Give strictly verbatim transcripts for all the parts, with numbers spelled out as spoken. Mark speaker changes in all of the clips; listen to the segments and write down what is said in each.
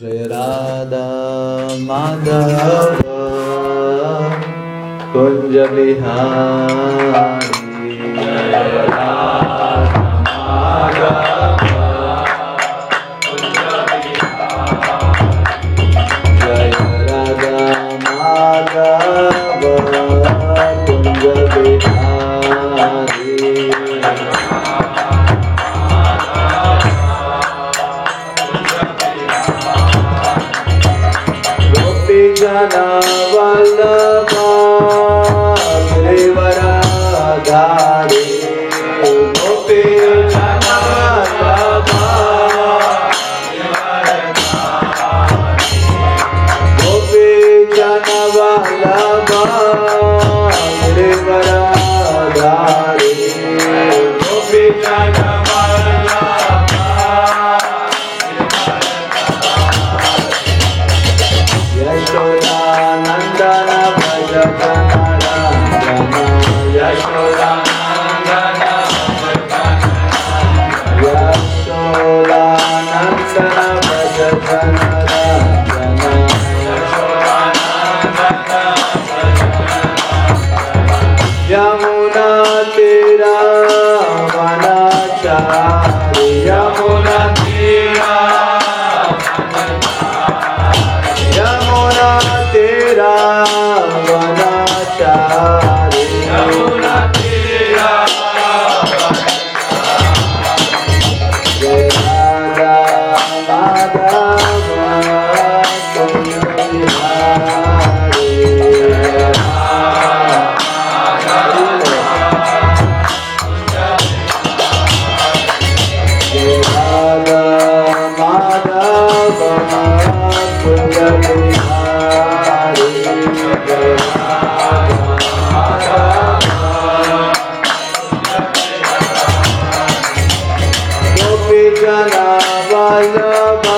Speaker 1: जय राधा माधव कुंज बिहारी जय राधा माधव कुंज बिहारी जय राधा माधव कुंज बिहारी जना वल्लभा गिरिवराधारी गोपी जना वल्लभा गोपी जना वल्लभा गिरिवराधारी गोपी जना यशोदानंदन भज जनरंजन यशोदानंदन यशोदानंदन भज जनरंजन यमुना तेरा वनचारी यमुना तेरा यमुना तेरा वनचारी यमुना तेरा जय राधा माधव कुंज बिहारी जय राधा माधव कुंज बिहारी गोपी जना वल्लभा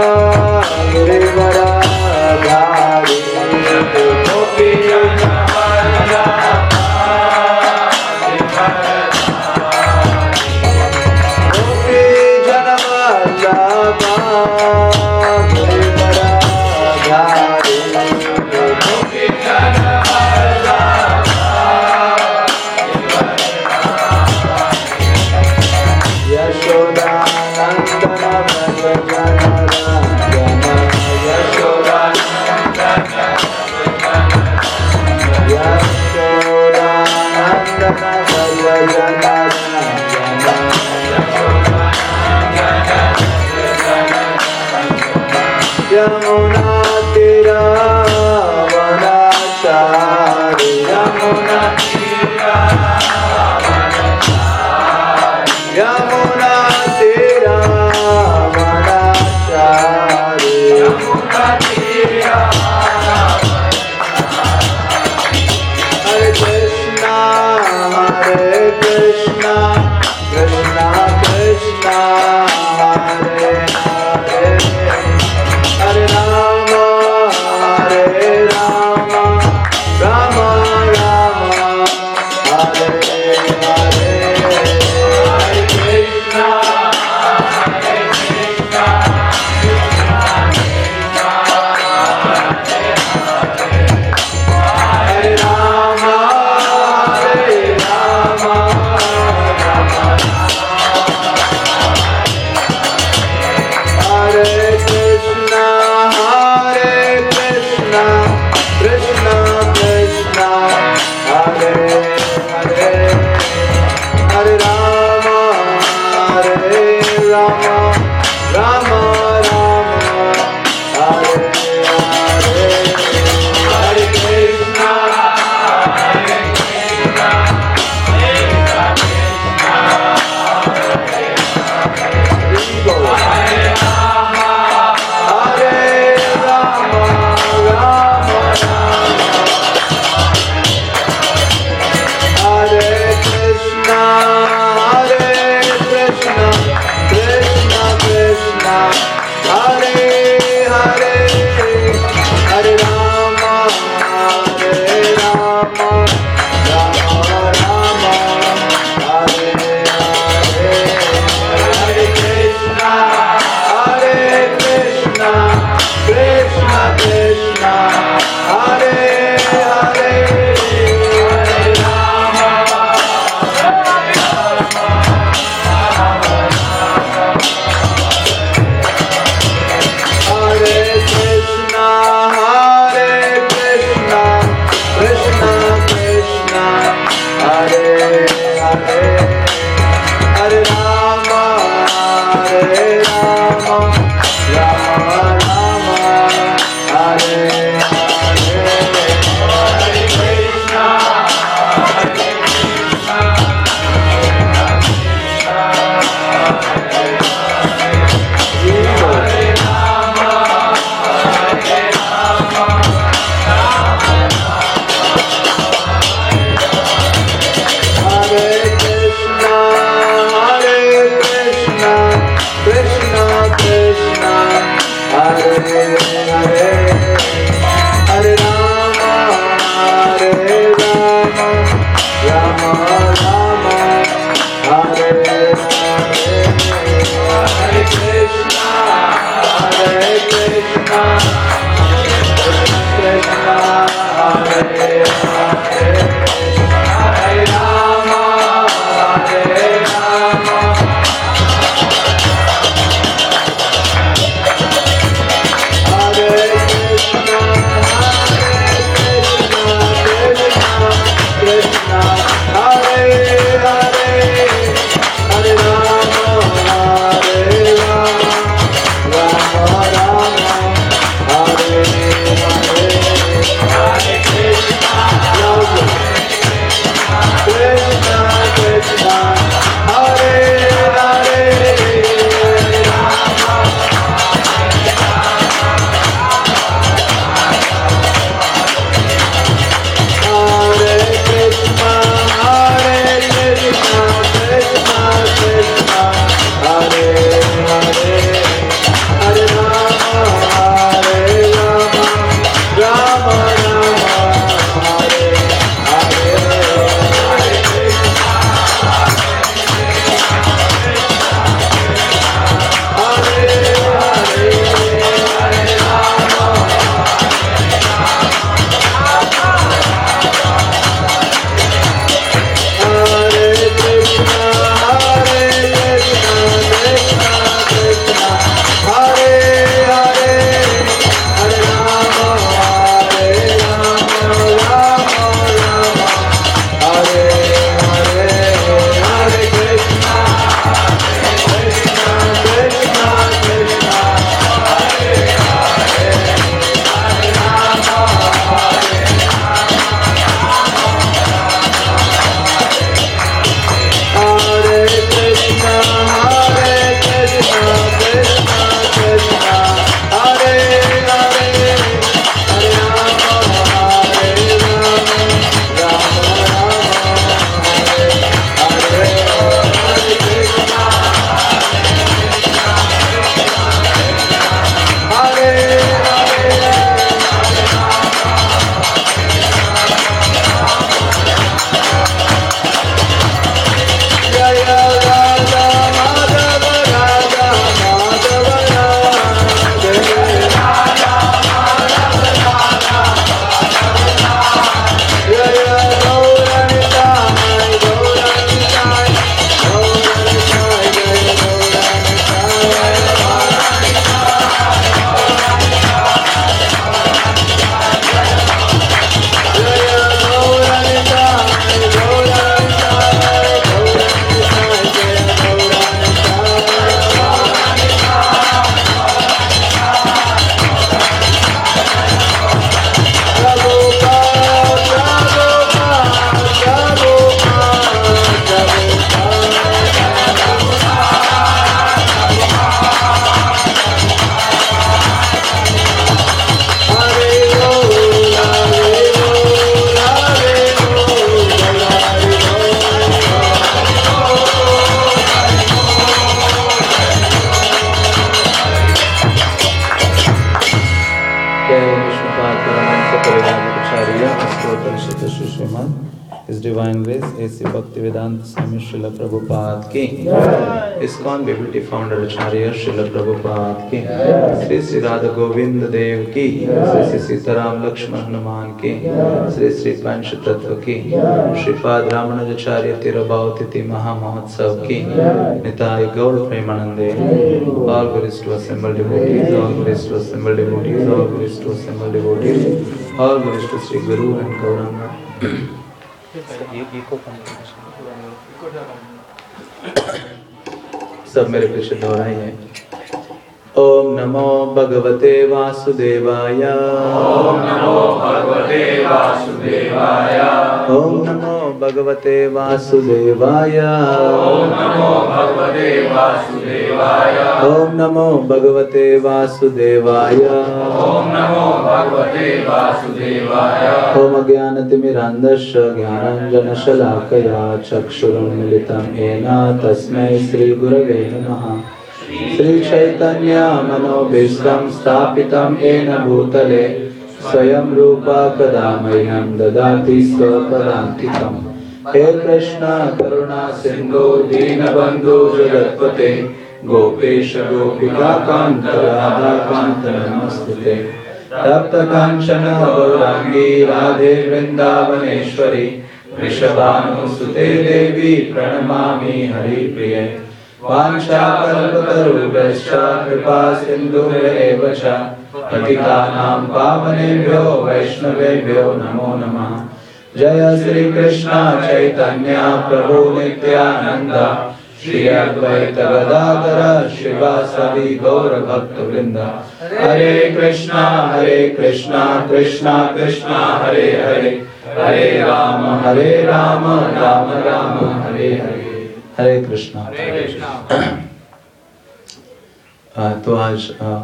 Speaker 1: गिरिवराधारी गोपी जना वल्लभा गोपी जना वल्लभा गिरिवराधारी गोपी जना यशोदानंदन भज जनरंजन यशोदानंदन यशोदानंदन भज जनरंजन यमुना तेरा वनचारी यमुना तेरा यमुना तेरा वनचारी यमुना तेरा हरे कृष्णा हरे Krishna Krishna Krishna Hare Hare Hare Ram Krishna, Hare Hare, Hare Rama, Hare Krishna, Hare Krishna, Krishna Krishna, Hare Hare, Hare Rama, Hare Rama, Rama Rama, Hare Hare, Hare Krishna, Hare Krishna, Hare Rama, Hare Rama, Hare Krishna, Hare Krishna, Krishna Krishna, Hare Hare, Hare Rama, Hare Rama, Rama Rama, Hare Hare, Hare Krishna, Hare Krishna, Krishna Hare Hare, Hare Rama, Hare Rama, Hare Krishna, Hare Krishna, Krishna Krishna, Hare Hare, Hare Rama, Hare Rama, Rama Rama, Hare Hare, Hare Krishna, Krishna Krishna, Hare Hare, Hare Rama, Hare Krishna, Hare Krishna, Krishna Krishna, Hare Hare, Hare Rama, Hare Rama, Rama Rama, Hare Hare, Hare Krishna, Hare Hare, Hare Rama, Hare Krishna, Hare Krishna, Krishna Krishna, Hare Hare, Hare Rama, Hare Rama, Rama Rama, Hare Hare, Hare Krishna, Krishna Krishna, Krishna Hare Hare, Hare Rama, Hare Hare Krishna, Hare Krishna, Krishna Krishna, Hare Hare, Hare Rama, Hare Rama, Rama Rama, Hare Hare, Hare Krishna, Hare Hare, Jaya Radha Madhava, Radha Madhava, Radha Jaya Gauranitai, Gauranitai, Gauranitai, Jaya Gauranitai, Jaya Gauranitai, Gauranitai, Gauranitai, Jaya Jai Vishnupada Paramansa Parivrajacharya Astotara Shata Sushriman
Speaker 2: His Divine Grace A C Bhaktivedanta Swami Srila Prabhupada ki, ISKCON Biblity Founder Acharya Srila Prabhupada ki, Sri Sri Radha Govind Dev ki, Sri Sri Sitaram Lakshman Hanuman ki, Sri Sri Panch Tattva ki, Sripad Ramanujacharya Tirabhav Titi Maha Mahotsav ki, Nitai Gaur Premanande, all glories to assembled devotees, all glories to assembled devotees, all glories to assembled devotees, all glories to Sri Guru and Gauranga. सब मेरे पीछे दोहराइए। ओम नमो भगवते वासुदेवाय,
Speaker 1: ओम नमो भगवते वासुदेवाय,
Speaker 2: ओम नमो भगवते वासुदेवाय,
Speaker 1: ओम नमो भगवते वासुदेवाय,
Speaker 2: ओम नमो भगवते वासुदेवाय,
Speaker 1: ओम नमो भगवते वासुदेवाय।
Speaker 2: ओम अज्ञानतिमिरान्धस्य ज्ञानाञ्जनशलाकया चक्षुरुन्मिलितं येन तस्मै श्रीगुरवे नमः। श्री चैतन्य मनोभीष्टं स्थापितं येन भूतले स्वयं रूपा कदा मह्यं ददाति स्वपदान्तिकम्। हे कृष्ण करुणा सिन्धु दीनबन्धु जगत्पते गोपेश गोपिका कान्त राधा कान्त नमस्तुते। तप्त कांचन गौरांगी राधे वृंदावनेश्वरी वृषभानुसुते देवी प्रणमामि हरिप्रिये। वाञ्छाकल्पतरुभ्यश्च कृपा सिन्धुभ्येव च पतितानां पावनेभ्यो वैष्णवेभ्यो नमो नमः। जय श्री कृष्ण चैतन्य प्रभु नित्यानंद श्री अद्वैत गदाधर शिवासादि गौर भक्तवृंद। हरे कृष्णा हरे कृष्णा कृष्णा कृष्णा हरे हरे, हरे राम हरे राम राम राम हरे हरे। हरे कृष्णा। तो आज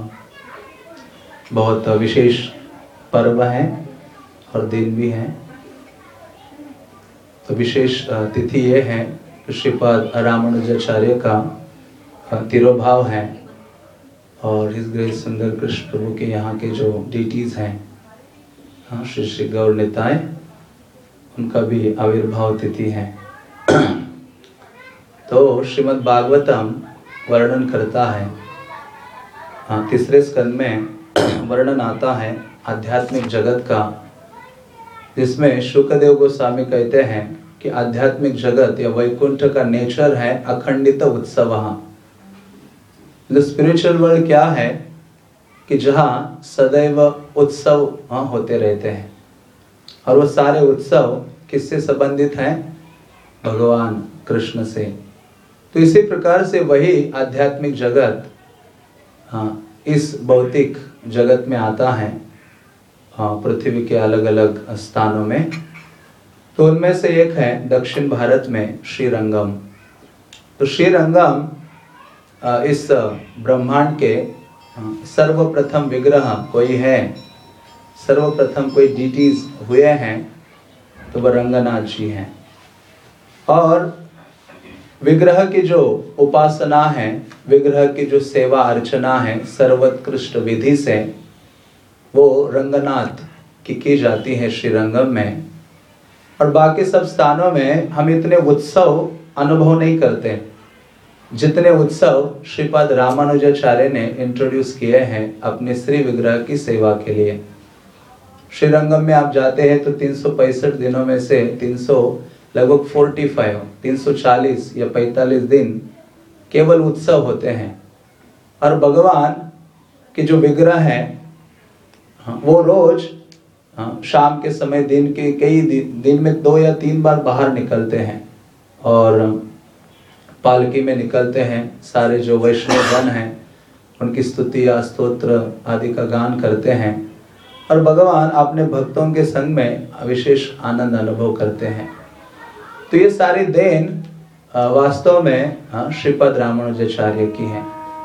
Speaker 2: बहुत विशेष पर्व है और दिन भी है। तो विशेष तिथि ये है कि श्रीपाद रामानुजाचार्य का तिरोभाव है और इस ग्रेस सुंदर कृष्ण प्रभु के यहाँ के जो डीटीज हैं श्री श्री गौर निताय, उनका भी आविर्भाव तिथि है। तो श्रीमद् भागवतम वर्णन करता है, तीसरे स्कंद में वर्णन आता है आध्यात्मिक जगत का, जिसमें शुकदेव गोस्वामी कहते हैं कि आध्यात्मिक जगत या वैकुंठ का नेचर है अखंडित उत्सव। द स्पिरिचुअल वर्ल्ड क्या है कि जहाँ सदैव उत्सव हाँ होते रहते हैं, और वो सारे उत्सव किससे संबंधित हैं? भगवान कृष्ण से। तो इसी प्रकार से वही आध्यात्मिक जगत हाँ इस भौतिक जगत में आता है, हाँ पृथ्वी के अलग अलग स्थानों में। तो उनमें से एक है दक्षिण भारत में श्रीरंगम। तो श्रीरंगम इस ब्रह्मांड के सर्वप्रथम विग्रह कोई है, सर्वप्रथम कोई डीटीज हुए हैं तो वह रंगनाथ जी हैं। और विग्रह की जो उपासना है, विग्रह की जो सेवा अर्चना है सर्वोत्कृष्ट विधि से, वो रंगनाथ की की जाती है श्रीरंगम में। और बाकी सब स्थानों में हम इतने उत्सव अनुभव नहीं करते जितने उत्सव श्रीपाद रामानुजाचार्य ने इंट्रोड्यूस किए हैं अपने श्री विग्रह की सेवा के लिए। श्रीरंगम में आप जाते हैं तो तीन सौ पैंसठ दिनों में से तीन सौ लगभग पैंतालीस तीन सौ चालीस या पैंतालीस दिन केवल उत्सव होते हैं। और भगवान के जो विग्रह है वो रोज शाम के समय दिन के कई दिन, दिन में दो या तीन बार बाहर निकलते हैं और पालकी में निकलते हैं। सारे जो वैष्णव गण हैं उनकी स्तुति या स्तोत्र आदि का गान करते हैं और भगवान अपने भक्तों के संग में विशेष आनंद अनुभव करते हैं। तो ये सारी देन वास्तव में श्रीपाद रामानुजाचार्य की है,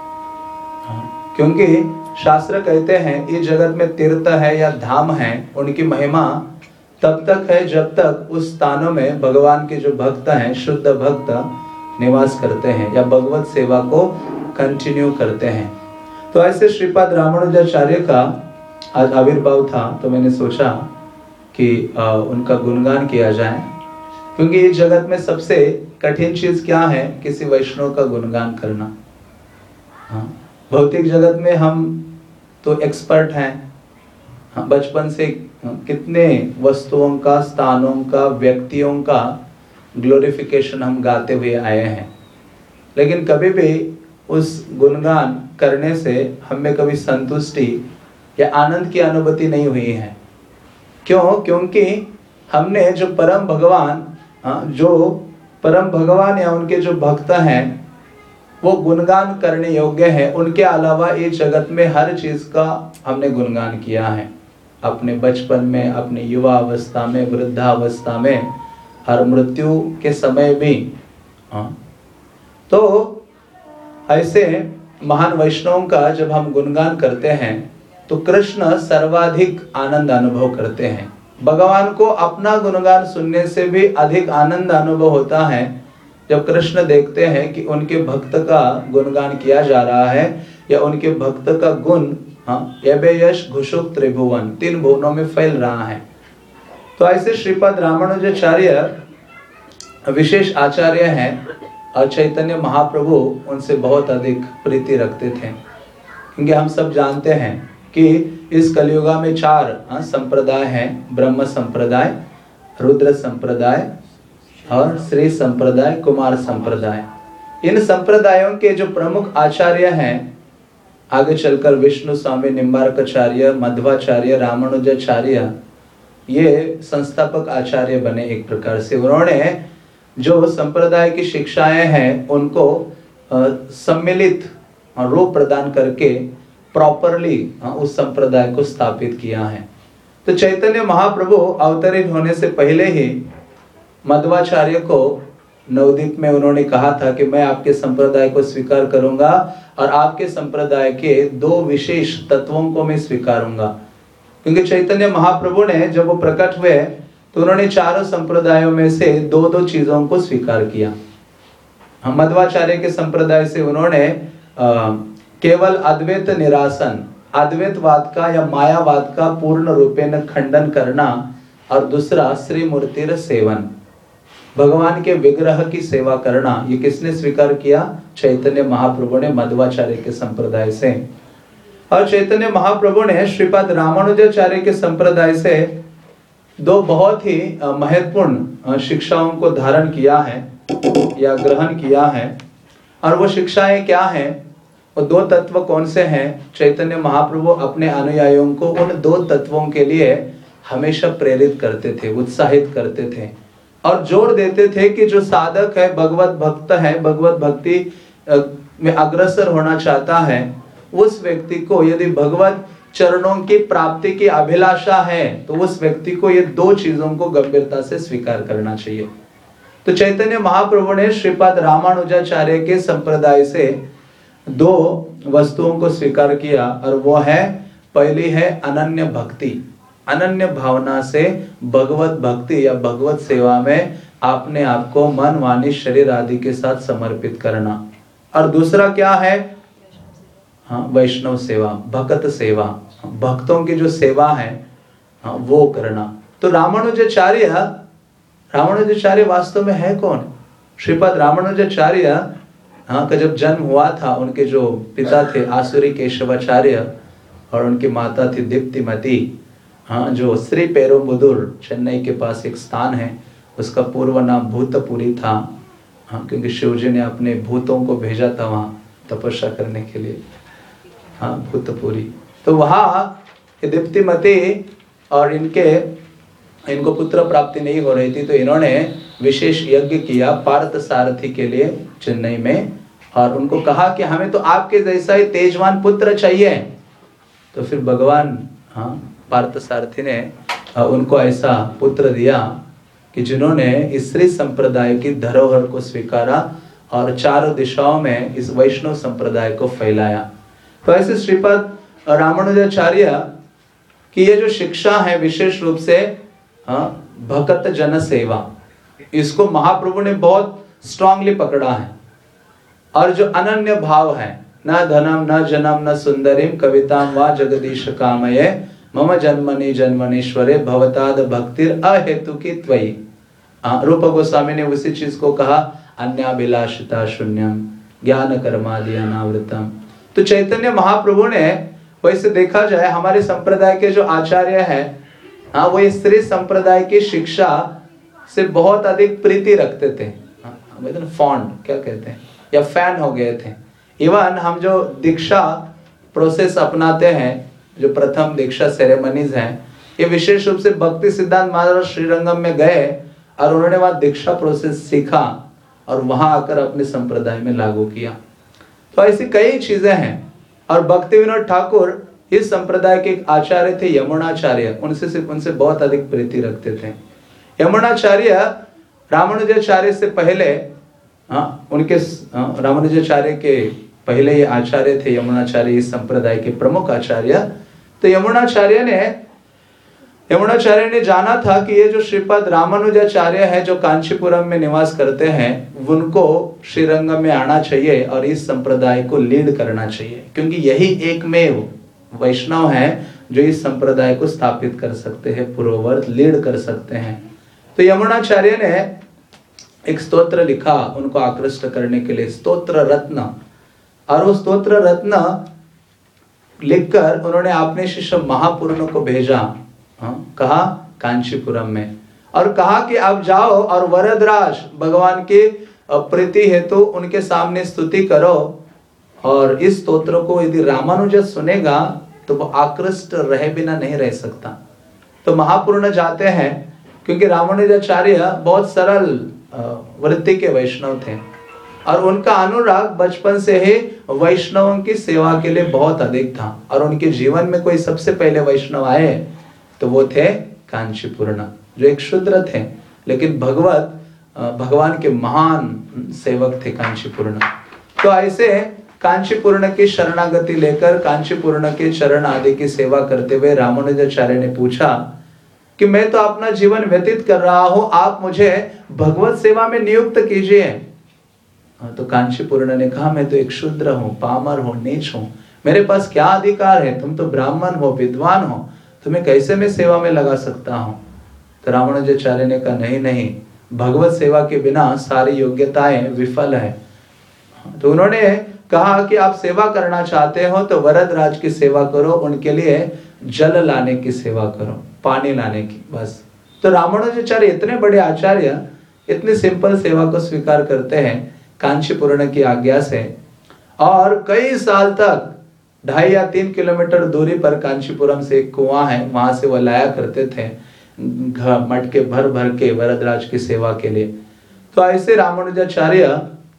Speaker 2: क्योंकि शास्त्र कहते हैं इस जगत में तीर्थ है या धाम है, उनकी महिमा तब तक है जब तक उस स्थानों में भगवान के जो भक्त हैं, शुद्ध भक्त निवास करते हैं या भगवत सेवा को कंटिन्यू करते हैं। तो ऐसे श्रीपाद रामानुजाचार्य का आज आविर्भाव था, तो मैंने सोचा कि आ, उनका गुणगान किया जाए। क्योंकि इस जगत में सबसे कठिन चीज क्या है? किसी वैष्णव का गुणगान करना। हाँ, भौतिक जगत में हम तो एक्सपर्ट हैं। हाँ, बचपन से कितने वस्तुओं का, स्थानों का, व्यक्तियों का ग्लोरिफिकेशन हम गाते हुए आए हैं, लेकिन कभी भी उस गुणगान करने से हमें कभी संतुष्टि या आनंद की अनुभूति नहीं हुई है। क्यों? क्योंकि हमने जो परम भगवान, जो परम भगवान या उनके जो भक्त हैं वो गुणगान करने योग्य है, उनके अलावा इस जगत में हर चीज का हमने गुणगान किया है। अपने बचपन में, अपने युवा अवस्था में, वृद्धावस्था में, हर मृत्यु के समय भी। हाँ, तो ऐसे महान वैष्णवों का जब हम गुणगान करते हैं तो कृष्ण सर्वाधिक आनंद अनुभव करते हैं। भगवान को अपना गुणगान सुनने से भी अधिक आनंद अनुभव होता है जब कृष्ण देखते हैं कि उनके भक्त का गुणगान किया जा रहा है या उनके भक्त का गुण, हाँ, यश घुषुक त्रिभुवन, तीन भुवनों में फैल रहा है। तो ऐसे श्रीपद रामानुजाचार्य विशेष आचार्य हैं और चैतन्य महाप्रभु उनसे बहुत अधिक प्रीति रखते थे। क्योंकि हम सब जानते हैं कि इस कलियुगा में चार संप्रदाय हैं, ब्रह्म संप्रदाय, रुद्र संप्रदाय और श्री संप्रदाय, कुमार संप्रदाय। इन संप्रदायों के जो प्रमुख आचार्य हैं, आगे चलकर विष्णु स्वामी निम्बार्काचार्य, मध्वाचार्य, रामानुजाचार्य, ये संस्थापक आचार्य बने एक प्रकार से। उन्होंने जो संप्रदाय की शिक्षाएं हैं उनको सम्मिलित रूप प्रदान करके प्रॉपरली उस संप्रदाय को स्थापित किया है। तो चैतन्य महाप्रभु अवतरित होने से पहले ही मध्वाचार्य को नवदीप में उन्होंने कहा था कि मैं आपके संप्रदाय को स्वीकार करूंगा और आपके संप्रदाय के दो विशेष तत्वों को मैं स्वीकारूंगा। क्योंकि चैतन्य महाप्रभु ने जब वो प्रकट हुए तो उन्होंने चारों संप्रदायों में से दो दो चीजों को स्वीकार किया। मध्वाचार्य के संप्रदाय से उन्होंने आ, केवल अद्वैत निरासन, अद्वैतवाद का या मायावाद का पूर्ण रूपेण खंडन करना, और दूसरा श्री मूर्तिर सेवन, भगवान के विग्रह की सेवा करना, ये किसने स्वीकार किया? चैतन्य महाप्रभु ने मध्वाचार्य के संप्रदाय से। और चैतन्य महाप्रभु ने श्रीपद रामानुजाचार्य के संप्रदाय से दो बहुत ही महत्वपूर्ण शिक्षाओं को धारण किया है या ग्रहण किया है। और वो शिक्षाएं क्या हैं? वो दो तत्व कौन से हैं? चैतन्य महाप्रभु अपने अनुयायियों को उन दो तत्वों के लिए हमेशा प्रेरित करते थे, उत्साहित करते थे और जोर देते थे कि जो साधक है, भगवत भक्त है, भगवत भक्ति में अग्रसर होना चाहता है, उस व्यक्ति को यदि भगवत चरणों की प्राप्ति की अभिलाषा है तो उस व्यक्ति को ये दो चीजों को गंभीरता से स्वीकार करना चाहिए। तो चैतन्य महाप्रभु ने श्रीपद रामानुजाचार्य के संप्रदाय से दो वस्तुओं को स्वीकार किया, और वो है, पहली है अनन्य भक्ति, अनन्य भावना से भगवत भक्ति या भगवत सेवा में अपने आप को मन, वाणी, शरीर आदि के साथ समर्पित करना। और दूसरा क्या है? हाँ, वैष्णव सेवा, भक्त सेवा, भक्तों की जो सेवा है हाँ, वो करना। तो रामानुजाचार्य रामानुजाचार्य वास्तव में है कौन? श्रीपद रामानुजाचार्य हाँ का जब जन्म हुआ था, उनके जो पिता थे आसुरी केशवाचार्य और उनकी माता थी दीप्तिमती, हाँ, जो श्री पेरुम्बुदुर चेन्नई के पास एक स्थान है, उसका पूर्व नाम भूतपुरी था। हाँ, क्योंकि शिवजी ने अपने भूतों को भेजा था वहाँ तपस्या करने के लिए। हाँ, भूतपुरी। तो वहाँ दीप्तिमती और इनके इनको पुत्र प्राप्ति नहीं हो रही थी, तो इन्होंने विशेष यज्ञ किया पार्थ सारथी के लिए चेन्नई में, और उनको कहा कि हमें तो आपके जैसा ही तेजवान पुत्र चाहिए। तो फिर भगवान हाँ पार्थ सारथी ने उनको ऐसा पुत्र दिया कि जिन्होंने इस श्री संप्रदाय की धरोहर को स्वीकारा और चारों दिशाओं में इस वैष्णव संप्रदाय को फैलाया। तो ऐसे श्रीपद रामानुजाचार्य की ये जो शिक्षा है विशेष रूप से हाँ भक्त जन सेवा, इसको महाप्रभु ने बहुत स्ट्रांगली पकड़ा है। और जो अनन्य भाव है, न धनम न जनम न सुंदरीम कविताम वा जगदीश कामये मम जन्मनि जन्मनीश्वरे भवताद भक्तिर अहेतुकी त्वयि। रूप गोस्वामी ने उसी चीज को कहा, अन्याभिलाषिता शून्यम ज्ञान कर्मादि अनावृतम। तो चैतन्य महाप्रभु ने, वैसे देखा जाए हमारे संप्रदाय के जो आचार्य हैं, हाँ, वो स्त्री संप्रदाय की शिक्षा से बहुत अधिक प्रीति रखते थे, फॉन्ड क्या कहते हैं, या फैन हो गए थे। इवन हम जो दीक्षा प्रोसेस अपनाते हैं, जो प्रथम दीक्षा सेरेमनीज हैं, ये विशेष रूप से भक्ति सिद्धांत महाराज श्रीरंगम में गए और उन्होंने वहां दीक्षा प्रोसेस सीखा और वहां आकर अपने संप्रदाय में लागू किया। तो ऐसी कई चीजें हैं। और भक्ति विनोद ठाकुर इस संप्रदाय के एक आचार्य थे, यमुनाचार्य, उनसे सिर्फ उनसे बहुत अधिक प्रीति रखते थे। यमुनाचार्य रामानुजाचार्य से पहले, हाँ, उनके रामानुजाचार्य के पहले ये आचार्य थे यमुनाचार्य, इस संप्रदाय के प्रमुख आचार्य। तो यमुनाचार्य ने यमुनाचार्य ने जाना था कि ये जो श्रीपाद रामानुजाचार्य है जो कांचीपुरम में निवास करते हैं, उनको श्रीरंगम में आना चाहिए और इस संप्रदाय को लीड करना चाहिए, क्योंकि यही एकमेव वैष्णव है जो इस संप्रदाय को स्थापित कर सकते हैं, पूर्ववर्त लीड कर सकते हैं। तो यमुनाचार्य ने एक स्तोत्र लिखा उनको आकृष्ट करने के लिए, स्तोत्र रत्न, और वो स्तोत्र रत्न लिखकर उन्होंने अपने शिष्य महापुरुषों को भेजा, हाँ, कहा कांचीपुरम में, और कहा कि आप जाओ और वरदराज भगवान की प्रीति हेतु तो उनके सामने स्तुति करो, और इस स्तोत्र को यदि रामानुज सुनेगा तो वो आकृष्ट रहे बिना नहीं रह सकता। तो महापुरुष जाते हैं, क्योंकि रामानुजाचार्य बहुत सरल वृत्ति के वैष्णव थे और उनका अनुराग बचपन से ही वैष्णवों की सेवा के लिए बहुत अधिक था। और उनके जीवन में कोई सबसे पहले वैष्णव आए तो वो थे कांचीपुर्ण, जो एक शूद्र थे लेकिन भगवत भगवान के महान सेवक थे कांचीपुर्ण। तो ऐसे कांचीपुर्ण की शरणागति लेकर कांचीपुर्ण के चरण आदि की सेवा करते हुए रामानुजाचार्य ने पूछा कि मैं तो अपना जीवन व्यतीत कर रहा हूं, आप मुझे भगवत सेवा में नियुक्त कीजिए। तो कांचीपुर्ण ने कहा, मैं तो एक शूद्र हूं, पामर हूं, नीच हूं, मेरे पास क्या अधिकार है, तुम तो ब्राह्मण हो, विद्वान हो, तुम्हें कैसे मैं सेवा में लगा सकता हूं। तो रामानुजाचार्य ने कहा, नहीं नहीं, भगवत सेवा के बिना सारी योग्यताएं विफल है। तो उन्होंने कहा कि आप सेवा करना चाहते हो तो वरदराज की सेवा करो, उनके लिए जल लाने की सेवा करो, पानी लाने की, बस। तो रामानुजाचार्य इतने बड़े आचार्य इतनी सिंपल सेवा को स्वीकार करते हैं कांचीपुर्ण की आज्ञा से, और कई साल तक ढाई या तीन किलोमीटर दूरी पर कांचीपुरम से एक कुआं है, वहां से वह लाया करते थे मटके भर भर के वरदराज की सेवा के लिए। तो ऐसे रामानुजाचार्य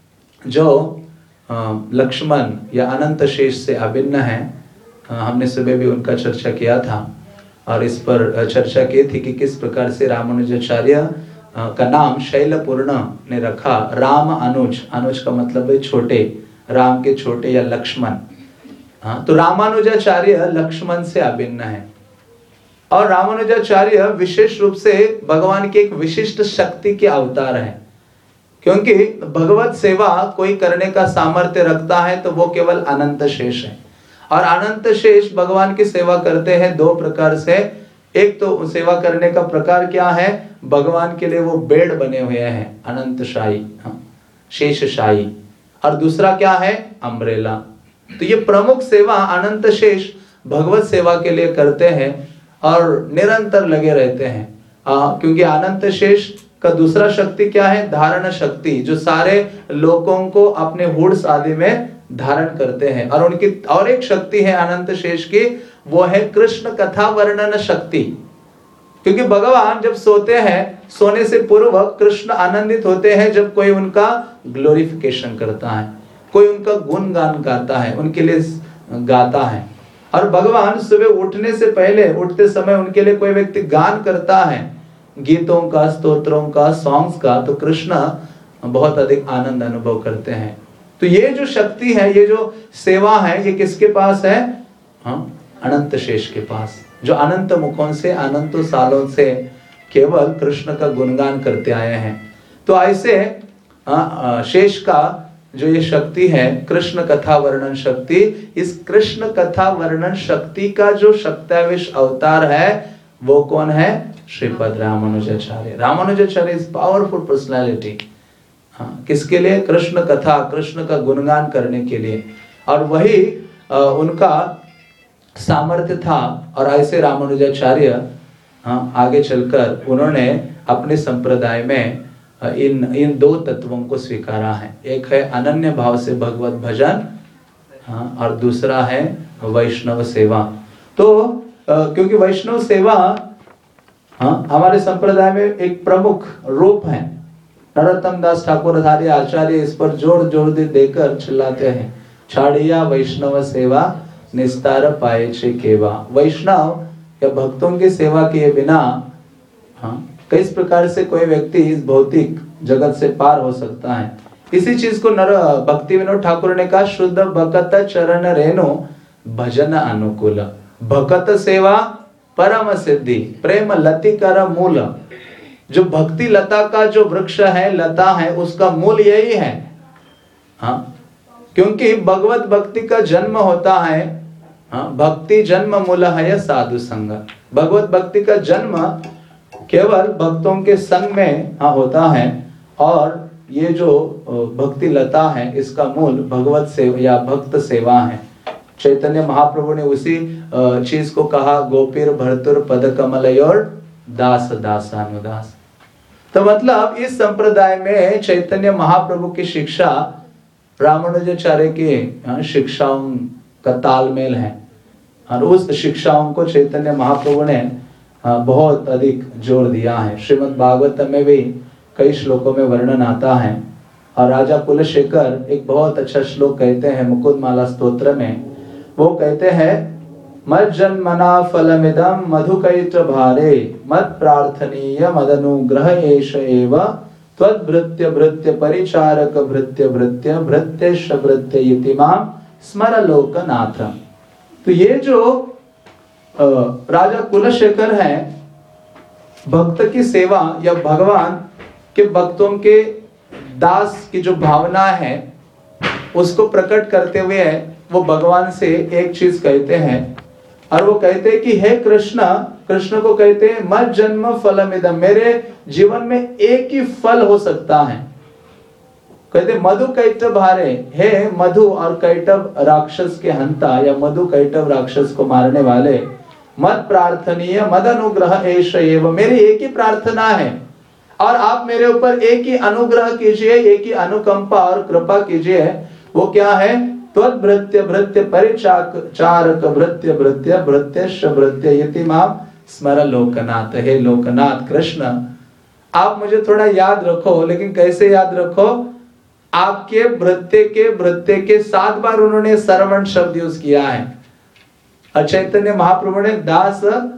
Speaker 2: जो लक्ष्मण या अनंत शेष से अभिन्न है, हमने सुबह भी उनका चर्चा किया था और इस पर चर्चा की थी कि किस प्रकार से रामानुजाचार्य का नाम शैलपूर्ण ने रखा, राम अनुज, अनुज का मतलब है छोटे, राम के छोटे या लक्ष्मण। हाँ, तो रामानुजाचार्य लक्ष्मण से अभिन्न है और रामानुजाचार्य विशेष रूप से भगवान की एक विशिष्ट शक्ति के अवतार है, क्योंकि भगवत सेवा कोई करने का सामर्थ्य रखता है तो वो केवल अनंत शेष है। और अनंत शेष भगवान की सेवा करते हैं दो प्रकार से। एक तो सेवा करने का प्रकार क्या है, भगवान के लिए वो बेड बने हुए हैं अनंत शाही, हाँ, शेष शाही, और दूसरा क्या है, अम्ब्रेला। तो ये प्रमुख सेवा अनंत शेष भगवत सेवा के लिए करते हैं और निरंतर लगे रहते हैं, आ, क्योंकि अनंत शेष का दूसरा शक्ति क्या है, धारण शक्ति, जो सारे लोगों को अपने हुड्स आदि में धारण करते हैं। और उनकी और एक शक्ति है अनंत शेष की, वो है कृष्ण कथा वर्णन शक्ति, क्योंकि भगवान जब सोते हैं, सोने से पूर्व कृष्ण आनंदित होते हैं जब कोई उनका ग्लोरिफिकेशन करता है, कोई उनका गुणगान गाता है, उनके लिए गाता है। और भगवान सुबह उठने से पहले, उठते समय उनके लिए कोई व्यक्ति गान करता है गीतों का, स्तोत्रों का, सॉन्ग्स का, तो कृष्ण बहुत अधिक आनंद अनुभव करते हैं। तो ये जो शक्ति है, ये जो सेवा है, ये किसके पास है, हाँ, अनंत शेष के पास, जो अनंत मुखों से अनंत सालों से केवल कृष्ण का गुणगान करते आए हैं। तो ऐसे शेष का जो ये शक्ति है कृष्ण कथा वर्णन शक्ति, इस कृष्ण कथा वर्णन शक्ति का जो शक्ताविश अवतार है वो कौन है? Shripad Ramanujacharya. Ramanujacharya is powerful personality. हाँ, किसके लिए? कृष्ण कथा, कृष्ण का गुणगान करने के लिए। और वही आ, उनका सामर्थ्य था। और ऐसे रामानुजाचार्य हाँ, आगे चलकर उन्होंने अपने संप्रदाय में इन इन दो तत्वों को स्वीकारा है। एक है अनन्य भाव से भगवत भजन, हाँ, और दूसरा है वैष्णव सेवा। तो आ, क्योंकि वैष्णव सेवा हाँ, हमारे संप्रदाय में एक प्रमुख रूप है। नरोत्तम दास ठाकुर आचार्य आचार्य इस पर जोर जोर दे देकर चिल्लाते हैं, छाड़िया वैष्णव सेवा निस्तार पाए छे केवा। वैष्णव या भक्तों की सेवा किए बिना हाँ, किस प्रकार से कोई व्यक्ति इस भौतिक जगत से पार हो सकता है। इसी चीज को नर भक्ति विनोद ठाकुर ने कहा, शुद्ध भक्त चरण रेणु भजन अनुकूल। भक्त सेवा परम सिद्धि प्रेम लतिकर मूल। जो भक्ति लता का जो वृक्ष है, लता है, उसका मूल यही है। हाँ, क्योंकि भगवत भक्ति का जन्म होता है हाँ, भक्ति जन्म मूल है साधु संग। भगवत भक्ति का जन्म केवल भक्तों के संग में हाँ होता है। और ये जो भक्ति लता है, इसका मूल भगवत सेवा या भक्त सेवा है। चैतन्य महाप्रभु ने उसी चीज को कहा, गोपीर भर्तुर पद कमलयोर दास दासानुदास। तो मतलब इस संप्रदाय में चैतन्य महाप्रभु की शिक्षा रामानुजाचार्य की शिक्षाओं का तालमेल है। और उस शिक्षाओं को चैतन्य महाप्रभु ने बहुत अधिक जोर दिया है। श्रीमद् भागवत में भी कई श्लोकों में वर्णन आता है। और राजा कुलशेखर एक बहुत अच्छा श्लोक कहते हैं मुकुंदमाला स्तोत्र में। वो कहते हैं, मद जन्मना फलमिदं मधुकैट भारे मद प्रार्थनीय मदनुग्रह एष एव त्वद्भृत्य भृत्य परिचारक भृत्य भृत्य भृत्येश भृत्य इति मां स्मर लोकनाथ। तो ये जो राजा कुलशेखर है, भक्त की सेवा या भगवान के भक्तों के दास की जो भावना है उसको प्रकट करते हुए वो भगवान से एक चीज कहते हैं। और वो कहते हैं कि हे कृष्ण, कृष्ण को कहते हैं मत जन्म फलमिदं, मेरे जीवन में एक ही फल हो सकता है। कहते मधु कैटभ भारे, हे मधु और कैटभ राक्षस के हंता या मधु कैटभ राक्षस को मारने वाले, मत प्रार्थनीय मद अनुग्रह एष एव, मेरी एक ही प्रार्थना है और आप मेरे ऊपर एक ही अनुग्रह कीजिए, एक ही अनुकंपा और कृपा कीजिए। वो क्या है? त्वद्भृत्य भृत्य परिचारक भृत्य भृत्य भृत्येश भृत्य इति मां स्मर लोकनाथ। हे लोकनाथ कृष्ण, आप मुझे थोड़ा याद रखो। लेकिन कैसे याद रखो? आपके भृत्य के भृत्य के सात बार उन्होंने सर्वण शब्द यूज किया है। चैतन्य महाप्रभु ने दास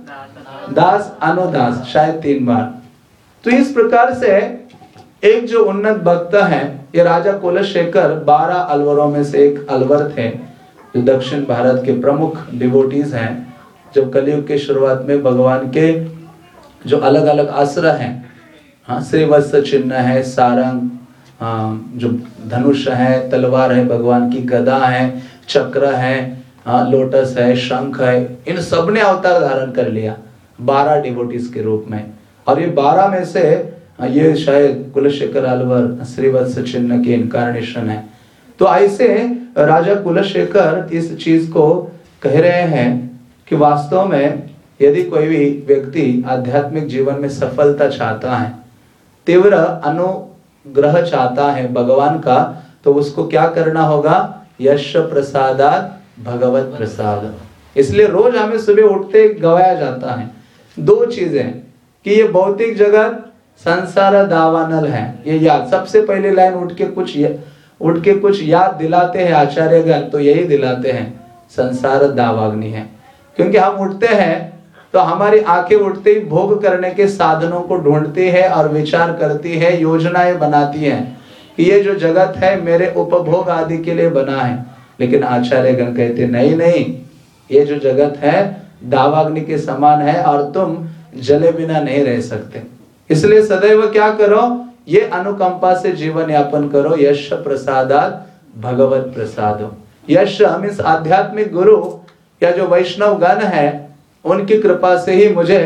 Speaker 2: दास अनुदास शायद तीन बार। तो इस प्रकार से एक जो उन्नत भक्त है, ये राजा कुलशेखर बारह अलवरों में से एक अलवर थे, जो दक्षिण भारत के प्रमुख डिवोटीज हैं। जब कलयुग के शुरुआत में भगवान के जो अलग अलग अस्त्र हैं, हाँ, श्रीवत्स चिन्ह है, सारंग, हाँ, जो धनुष है, तलवार है, भगवान की गदा है, चक्र है, हाँ, लोटस है, शंख है, इन सब ने अवतार धारण कर लिया बारह डिवोटीज के रूप में। और ये बारह में से ये शायद कुलशेखर अलवर श्रीवत्स चिन्ह की इनकार्नेशन है। तो ऐसे राजा कुलशेखर इस चीज को कह रहे हैं कि वास्तव में यदि कोई भी व्यक्ति आध्यात्मिक जीवन में सफलता चाहता है, तीव्र अनुग्रह चाहता है भगवान का, तो उसको क्या करना होगा? यश प्रसादात भगवत प्रसाद। इसलिए रोज हमें सुबह उठते गवाया जाता है दो चीजें कि ये भौतिक जगत संसार दावानल है, ये याद। सबसे पहले लाइन उठ के कुछ उठ के कुछ याद दिलाते हैं आचार्यगण, तो यही दिलाते हैं संसार दावाग्नि है। क्योंकि हम उठते हैं तो हमारी आंखें उठते ही भोग करने के साधनों को ढूंढती है और विचार करती है, योजनाएं बनाती है कि ये जो जगत है मेरे उपभोग आदि के लिए बना है। लेकिन आचार्यगण कहते नहीं नहीं, ये जो जगत है दावाग्नि के समान है और तुम जले बिना नहीं रह सकते। इसलिए सदैव क्या करो? ये अनुकंपा से जीवन यापन करो। यश प्रसादात भगवत प्रसादो। यश मीन्स आध्यात्मिक गुरु या जो वैष्णव गण है, उनकी कृपा से ही मुझे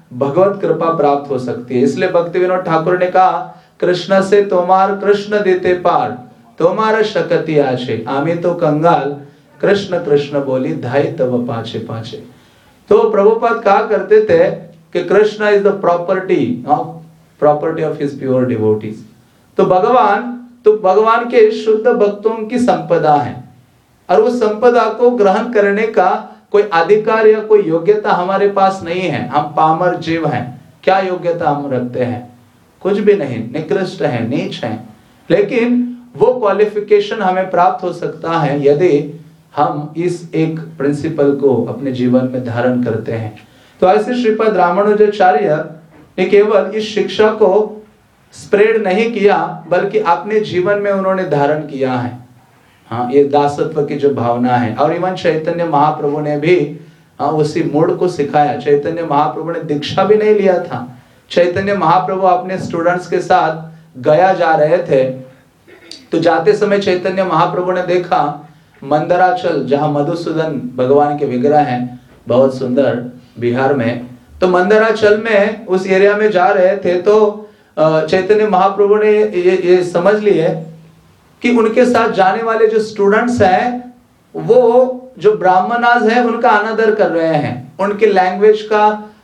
Speaker 2: भगवत कृपा प्राप्त हो सकती है। इसलिए भक्ति विनोद ठाकुर ने कहा, कृष्ण से तोमार कृष्ण देते पार, तोमारा शकति आछे, आमी तो कंगाल, कृष्ण कृष्ण बोली धाई तब पाछे पाछे। तो प्रभुपाद कहा करते थे कि Krishna is the property of property of his pure devotees. तो भगवान तो भगवान के शुद्ध भक्तों की संपदा है, और उस संपदा को ग्रहण करने का कोई अधिकार या कोई योग्यता हमारे पास नहीं है। हम पामर जीव हैं, क्या योग्यता हम रखते हैं? कुछ भी नहीं, निकृष्ट है, नीच है। लेकिन वो क्वालिफिकेशन हमें प्राप्त हो सकता है यदि हम इस एक प्रिंसिपल को अपने जीवन में धारण करते हैं। तो ऐसे श्रीपद रामानुजाचार्य ने केवल इस शिक्षा को स्प्रेड नहीं किया, बल्कि अपने जीवन में उन्होंने धारण किया है। हाँ, ये दासत्व की जो भावना है। और इवन चैतन्य महाप्रभु ने भी हाँ, उसी मूड को सिखाया। चैतन्य महाप्रभु ने दीक्षा भी नहीं लिया था। चैतन्य महाप्रभु अपने स्टूडेंट्स के साथ गया जा रहे थे, तो जाते समय चैतन्य महाप्रभु ने देखा मंदराचल, जहां मधुसूदन भगवान के विग्रह हैं, बहुत सुंदर, बिहार में। तो मंदराचल में उस एरिया में जा रहे थे, तो चैतन्य महाप्रभु ने ये, ये समझ लिए कि उनके साथ जाने वाले जो स्टूडेंट्स हैं वो जो ब्राह्मणाज है उनका अनादर कर रहे हैं, उनके लैंग्वेज का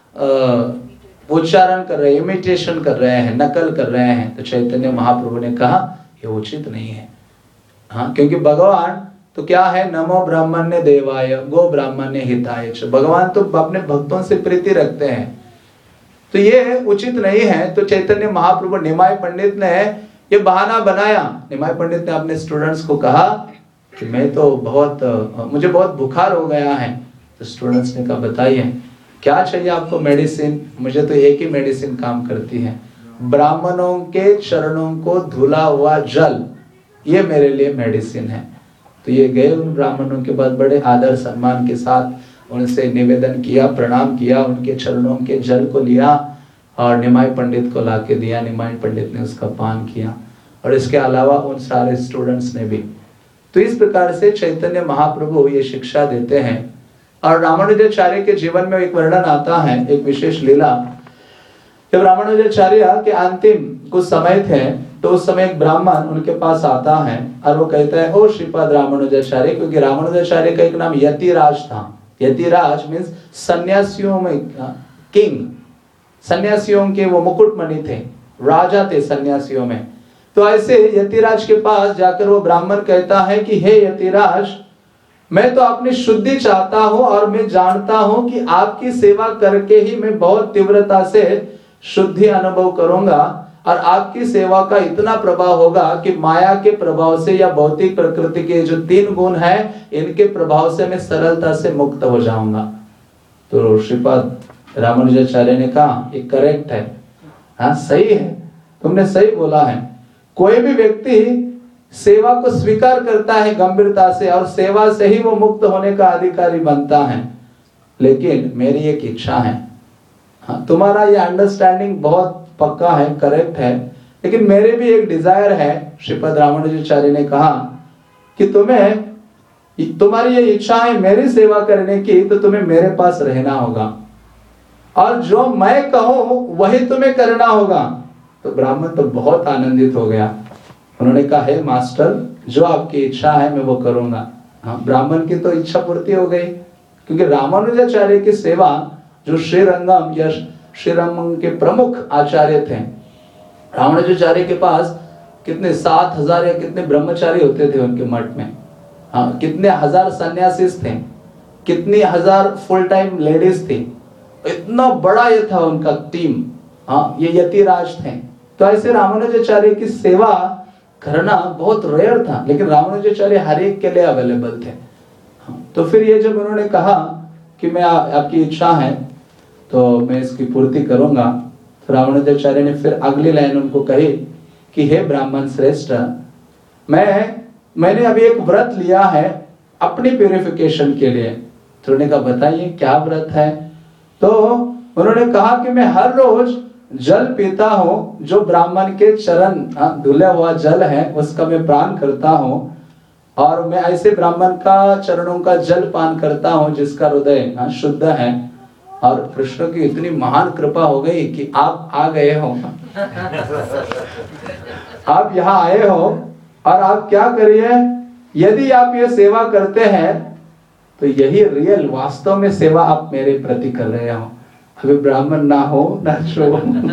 Speaker 2: उच्चारण कर रहे हैं, इमिटेशन कर रहे हैं, नकल कर रहे हैं। तो चैतन्य महाप्रभु ने कहा ये उचित नहीं है। हाँ, क्योंकि भगवान तो क्या है, नमो ब्राह्मण्य देवाय गो ब्राह्मण्य हिताय। भगवान तो अपने भक्तों से प्रीति रखते हैं, तो ये उचित नहीं है। तो चैतन्य महाप्रभु, निमाय पंडित ने ये बहाना बनाया। निमाय पंडित ने अपने स्टूडेंट्स को कहा कि मैं तो बहुत मुझे बहुत बुखार हो गया है। तो स्टूडेंट्स ने कहा बताइए क्या चाहिए आपको मेडिसिन? मुझे तो एक ही मेडिसिन काम करती है, ब्राह्मणों के चरणों को धुला हुआ जल, ये मेरे लिए मेडिसिन है। तो ये गए उन ब्राह्मणों के बाद बड़े आदर सम्मान के साथ उनसे निवेदन किया, प्रणाम किया, उनके चरणों के जल को लिया और निमाय पंडित को लाके दिया। निमाय पंडित ने उसका पान किया, और इसके अलावा उन सारे स्टूडेंट्स ने भी। तो इस प्रकार से चैतन्य महाप्रभु ये शिक्षा देते हैं। और रामानुजाचार्य के जीवन में एक वर्णन आता है, एक विशेष लीला। जब रामानुजाचार्य के अंतिम कुछ समय थे, तो उस समय एक ब्राह्मण उनके पास आता है और वो कहता है, ओ श्रीपाद रामानुजाचार्य, क्योंकि रामानुजाचार्य का एक नाम यतिराज था। यतिराज मीन्स सन्यासियों में किंग, सन्यासियों के वो मुकुटमणि थे, राजा थे सन्यासियों में। तो ऐसे यतिराज के पास जाकर वो ब्राह्मण कहता है कि हे यतिराज, मैं तो अपनी शुद्धि चाहता हूं और मैं जानता हूं कि आपकी सेवा करके ही मैं बहुत तीव्रता से शुद्धि अनुभव करूंगा, और आपकी सेवा का इतना प्रभाव होगा कि माया के प्रभाव से या भौतिक प्रकृति के जो तीन गुण हैं, इनके प्रभाव से मैं सरलता से मुक्त हो जाऊंगा। तो श्रीपाद रामानुजाचार्य ने कहा ये करेक्ट है, हाँ सही है, तुमने सही बोला है। कोई भी व्यक्ति सेवा को स्वीकार करता है गंभीरता से, और सेवा से ही वो मुक्त होने का अधिकारी बनता है। लेकिन मेरी एक इच्छा है, हाँ तुम्हारा ये अंडरस्टैंडिंग बहुत पक्का है, करेक्ट है, लेकिन मेरे भी एक डिजायर है। श्रीपद रामानुजाचार्य ने कहा कि तुम्हें तुम्हारी ये इच्छा है मेरी सेवा करने की, तो तुम्हें मेरे पास रहना होगा, और जो मैं कहूं वही तुम्हें करना होगा। तो ब्राह्मण तो बहुत आनंदित हो गया। उन्होंने कहा हे मास्टर, जो आपकी इच्छा है मैं वो करूंगा। हाँ, ब्राह्मण की तो इच्छा पूर्ति हो गई, क्योंकि रामानुजाचार्य की सेवा जो श्रीरंगम या श्रीरंगम के प्रमुख आचार्य थे, रामानुजाचार्य के पास कितने सात हजार या कितने ब्रह्मचारी होते थे उनके मठ में। हाँ, कितने हजार सन्यासी थे, कितनी हजार फुल टाइम लेडीज थी, इतना बड़ा ये था उनका टीम। हाँ, ये यतिराज थे। तो ऐसे रामानुजाचार्य की सेवा करना बहुत रेयर था, लेकिन रामानुजाचार्य हर एक के लिए अवेलेबल थे। हाँ, तो फिर ये जब उन्होंने कहा कि मैं आ, आपकी इच्छा है तो मैं इसकी पूर्ति करूंगा, तो रामानुजाचार्य ने फिर अगली लाइन उनको कही कि हे ब्राह्मण श्रेष्ठ, मैं मैंने अभी एक व्रत लिया है अपनी प्यूरिफिकेशन के लिए। तो उन्होंने कहा बताइए क्या व्रत है? तो उन्होंने कहा कि मैं हर रोज जल पीता हूँ, जो ब्राह्मण के चरण धुला हुआ जल है उसका मैं पान करता हूँ, और मैं ऐसे ब्राह्मण का चरणों का जल पान करता हूँ जिसका हृदय शुद्ध है, और कृष्ण की इतनी महान कृपा हो गई कि आप आ गए हो, आप यहाँ आए हो और आप क्या करिए, यदि आप ये सेवा करते हैं तो यही रियल वास्तव में सेवा आप मेरे प्रति कर रहे हो। अभी ब्राह्मण ना हो ना छो,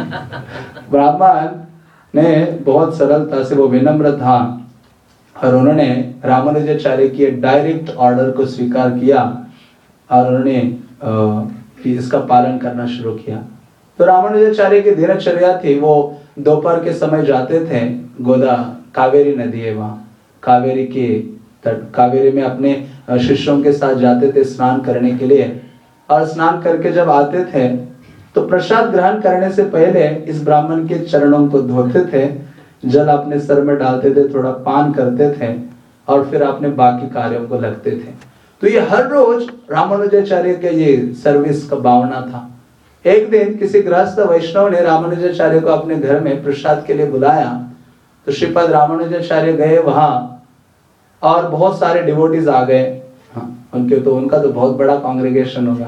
Speaker 2: ब्राह्मण ने बहुत सरलता से, वो विनम्र था और उन्होंने रामानुजाचार्य के डायरेक्ट ऑर्डर को स्वीकार किया और उन्होंने इसका पालन करना शुरू किया। तो रामानुजाचार्य की दिनचर्या थी, वो दोपहर के समय जाते थे गोदा, कावेरी नदी है वहाँ, कावेरी के तट, कावेरी में अपने शिष्यों के साथ जाते थे स्नान करने के लिए। और स्नान करके जब आते थे तो प्रसाद ग्रहण करने से पहले इस ब्राह्मण के चरणों को धोते थे, जल अपने सर में डालते थे, थोड़ा पान करते थे और फिर अपने बाकी कार्यों को लगते थे। तो ये हर रोज रामानुजाचार्य के ये सर्विस का भावना था। एक दिन किसी गृहस्थ वैष्णव ने रामानुजाचार्य को अपने घर में प्रसाद के लिए बुलाया, तो श्रीपद रामानुजाचार्य गए वहां और बहुत सारे डिवोटीज आ गए। हाँ, उनके तो उनका तो बहुत बड़ा कांग्रेगेशन होगा।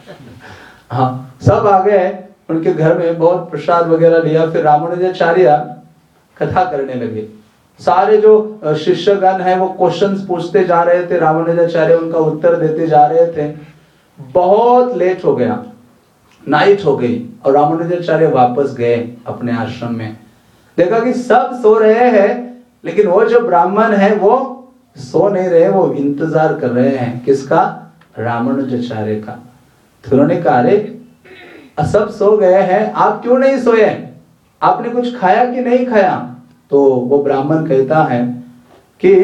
Speaker 2: हाँ, सब आ गए उनके घर में, बहुत प्रसाद वगैरह लिया। फिर रामानुजाचार्य कथा करने लगे। सारे जो शिष्यगण हैं वो क्वेश्चंस पूछते जा रहे थे, रामानुजाचार्य उनका उत्तर देते जा रहे थे। बहुत लेट हो गया, नाइट हो गई और रामानुजाचार्य वापस गए अपने आश्रम में। देखा कि सब सो रहे हैं, लेकिन वो जो ब्राह्मण है वो सो नहीं रहे, वो इंतजार कर रहे हैं किसका, रामानुजाचार्य का। तो उन्होंने कहा, अरे सब सो गए हैं, आप क्यों नहीं सोए, आपने कुछ खाया कि नहीं खाया? तो वो ब्राह्मण कहता है कि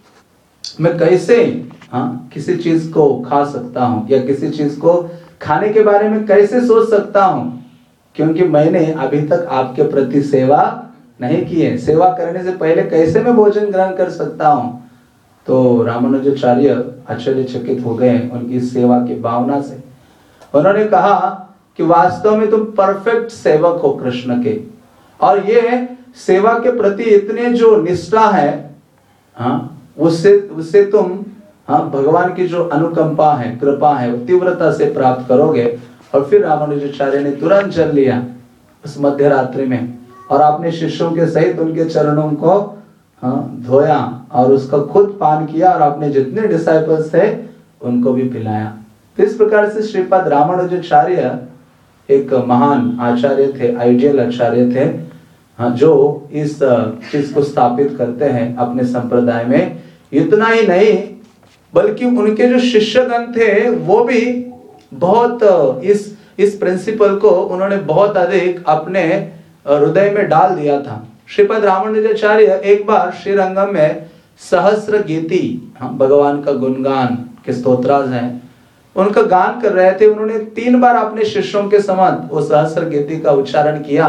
Speaker 2: मैं कैसे हाँ किसी चीज को खा सकता हूँ या किसी चीज को खाने के बारे में कैसे सोच सकता हूँ, क्योंकि मैंने अभी तक आपके प्रति सेवा नहीं की है। सेवा करने से पहले कैसे मैं भोजन ग्रहण कर सकता हूँ? तो रामानुजाचार्य आश्चर्यचकित हो गए उनकी सेवा की भावना से। उन्होंने कहा कि वास्तव में तुम परफेक्ट सेवक हो कृष्ण के, और ये सेवा के प्रति इतने जो निष्ठा है, हाँ, उससे उससे तुम हाँ भगवान की जो अनुकंपा है, कृपा है, वो तीव्रता से प्राप्त करोगे। और फिर रामानुजाचार्य ने तुरंत चल लिया उस मध्य रात्रि में और अपने शिष्यों के सहित उनके चरणों को हाँ धोया और उसका खुद पान किया और अपने जितने डिसाइपल्स थे उनको भी पिलाया। तो इस प्रकार से श्रीपद रामानुजाचार्य एक महान आचार्य थे, आइडियल आचार्य थे, हाँ, जो इस चीज को स्थापित करते हैं अपने संप्रदाय में। इतना ही नहीं बल्कि उनके जो शिष्यगण थे वो भी बहुत इस इस प्रिंसिपल को उन्होंने बहुत अधिक अपने हृदय में डाल दिया था। श्रीपद रामानुजाचार्य एक बार श्रीरंगम में सहस्र गीति, हाँ, भगवान का गुणगान के स्तोत्राज हैं, उनका गान कर रहे थे। उन्होंने तीन बार अपने शिष्यों के समक्ष वो सहस्र गीति का उच्चारण किया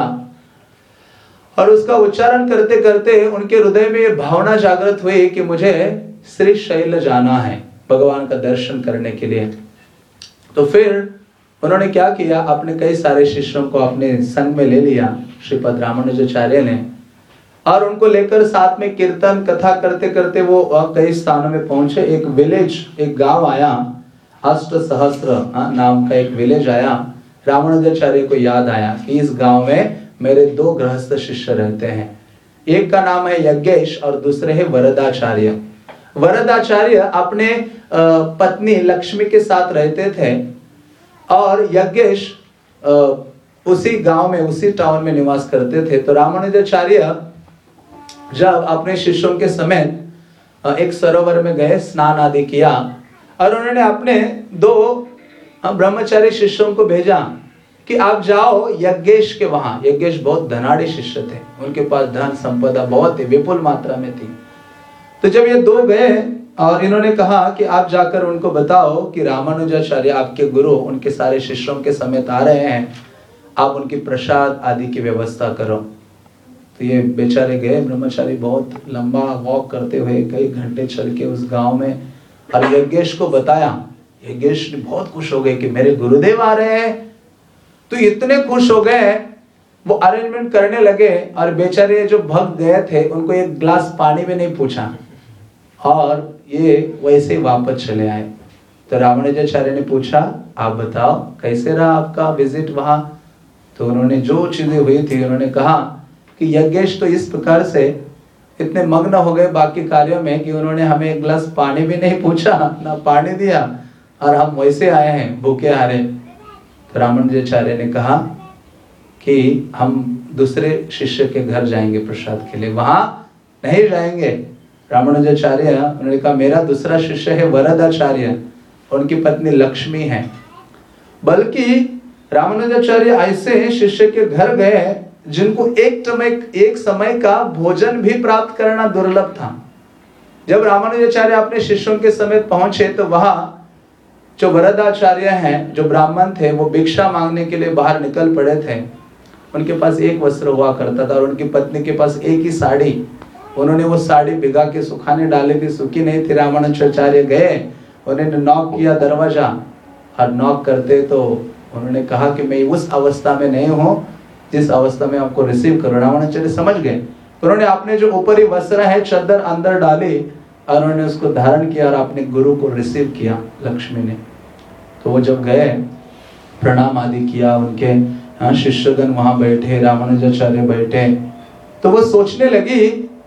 Speaker 2: और उसका उच्चारण करते करते उनके हृदय में ये भावना जागृत हुई कि मुझे श्री शैल जाना है भगवान का दर्शन करने के लिए। तो फिर उन्होंने क्या किया, अपने कई सारे शिष्यों को अपने संग में ले लिया श्रीपद रामानुजाचार्य ने, और उनको लेकर साथ में कीर्तन कथा करते करते वो कई स्थानों में पहुंचे। एक विलेज, एक गांव आया, अष्ट सहस्त्र नाम का एक विलेज आया। रामानुजाचार्य को याद आया कि इस गांव में मेरे दो गृहस्थ शिष्य रहते हैं, एक का नाम है यज्ञेश और दूसरे है वरदाचार्य। वरदाचार्य अपने पत्नी लक्ष्मी के साथ रहते थे और यज्ञेश उसी गांव में, उसी टाउन में निवास करते थे। तो रामानुजाचार्य जब अपने शिष्यों के समेत एक सरोवर में गए, स्नान आदि किया और उन्होंने अपने दो ब्रह्मचारी शिष्यों को भेजा कि आप जाओ यज्ञेश के वहां। यज्ञेश बहुत धनाढ़ी शिष्य थे, उनके पास धन संपदा बहुत ही विपुल मात्रा में थी। तो जब ये दो गए और इन्होंने कहा कि आप जाकर उनको बताओ कि रामानुजाचार्य आपके गुरु उनके सारे शिष्यों के समेत आ रहे हैं, आप उनकी प्रसाद आदि की व्यवस्था करो। तो ये बेचारे गए ब्रह्मचारी, बहुत लंबा वॉक करते हुए कई घंटे चल के उस गांव में, और यज्ञेश को बताया। यज्ञेश बहुत खुश हो गए कि मेरे गुरुदेव आ रहे हैं। तो इतने खुश हो गए, वो अरेंजमेंट करने लगे और बेचारे जो भक्त गए थे उनको एक ग्लास पानी में नहीं पूछा और ये वैसे वापस चले आए। तो रामानुजाचार्य ने पूछा, आप बताओ कैसे रहा आपका विजिट वहां? तो उन्होंने जो चीजें हुई थी उन्होंने कहा कि यज्ञेश तो इस प्रकार से इतने मग्न हो गए बाकी कार्यों में कि उन्होंने हमें एक गिलास पानी भी नहीं पूछा, ना पानी दिया, और हम वैसे आए हैं भूखे हारे। तो रामानुजाचार्य ने कहा कि हम दूसरे शिष्य के घर जाएंगे प्रसाद के लिए, वहां नहीं जाएंगे। रामानुजाचार्य उन्होंने कहा मेरा दूसरा शिष्य है वरदाचार्य, उनकी पत्नी लक्ष्मी है। बल्कि रामानुजाचार्य ऐसे शिष्य के घर गए जिनको एक समय एक समय का भोजन भी प्राप्त करना दुर्लभ था। जब रामानुजाचार्य अपने शिष्यों के समेत पहुंचे तो वहां जो वरदाचार्य हैं, जो ब्राह्मण थे, वो भिक्षा मांगने के लिए बाहर निकल पड़े थे। उनके पास एक वस्त्र हुआ करता था और उनकी पत्नी के पास एक ही साड़ी। उन्होंने वो साड़ी भिगा के सुखाने डाली थी, सूखी नहीं थी। रामानुजाचार्य गए, उन्होंने नॉक किया दरवाजा, और नॉक करते तो उन्होंने कहा कि मैं उस अवस्था में नहीं हूँ जिस अवस्था में आपको रिसीव करो। रामानुजाचार्य समझ गए। उन्होंने अपने जो ऊपरी वस्त्र है चादर अंदर डाली और उन्होंने उसको धारण किया और अपने गुरु को रिसीव किया लक्ष्मी ने। तो वो जब गए प्रणाम आदि किया, उनके शिष्यगण वहां बैठे, रामानुजाचार्य बैठे, तो वो सोचने लगी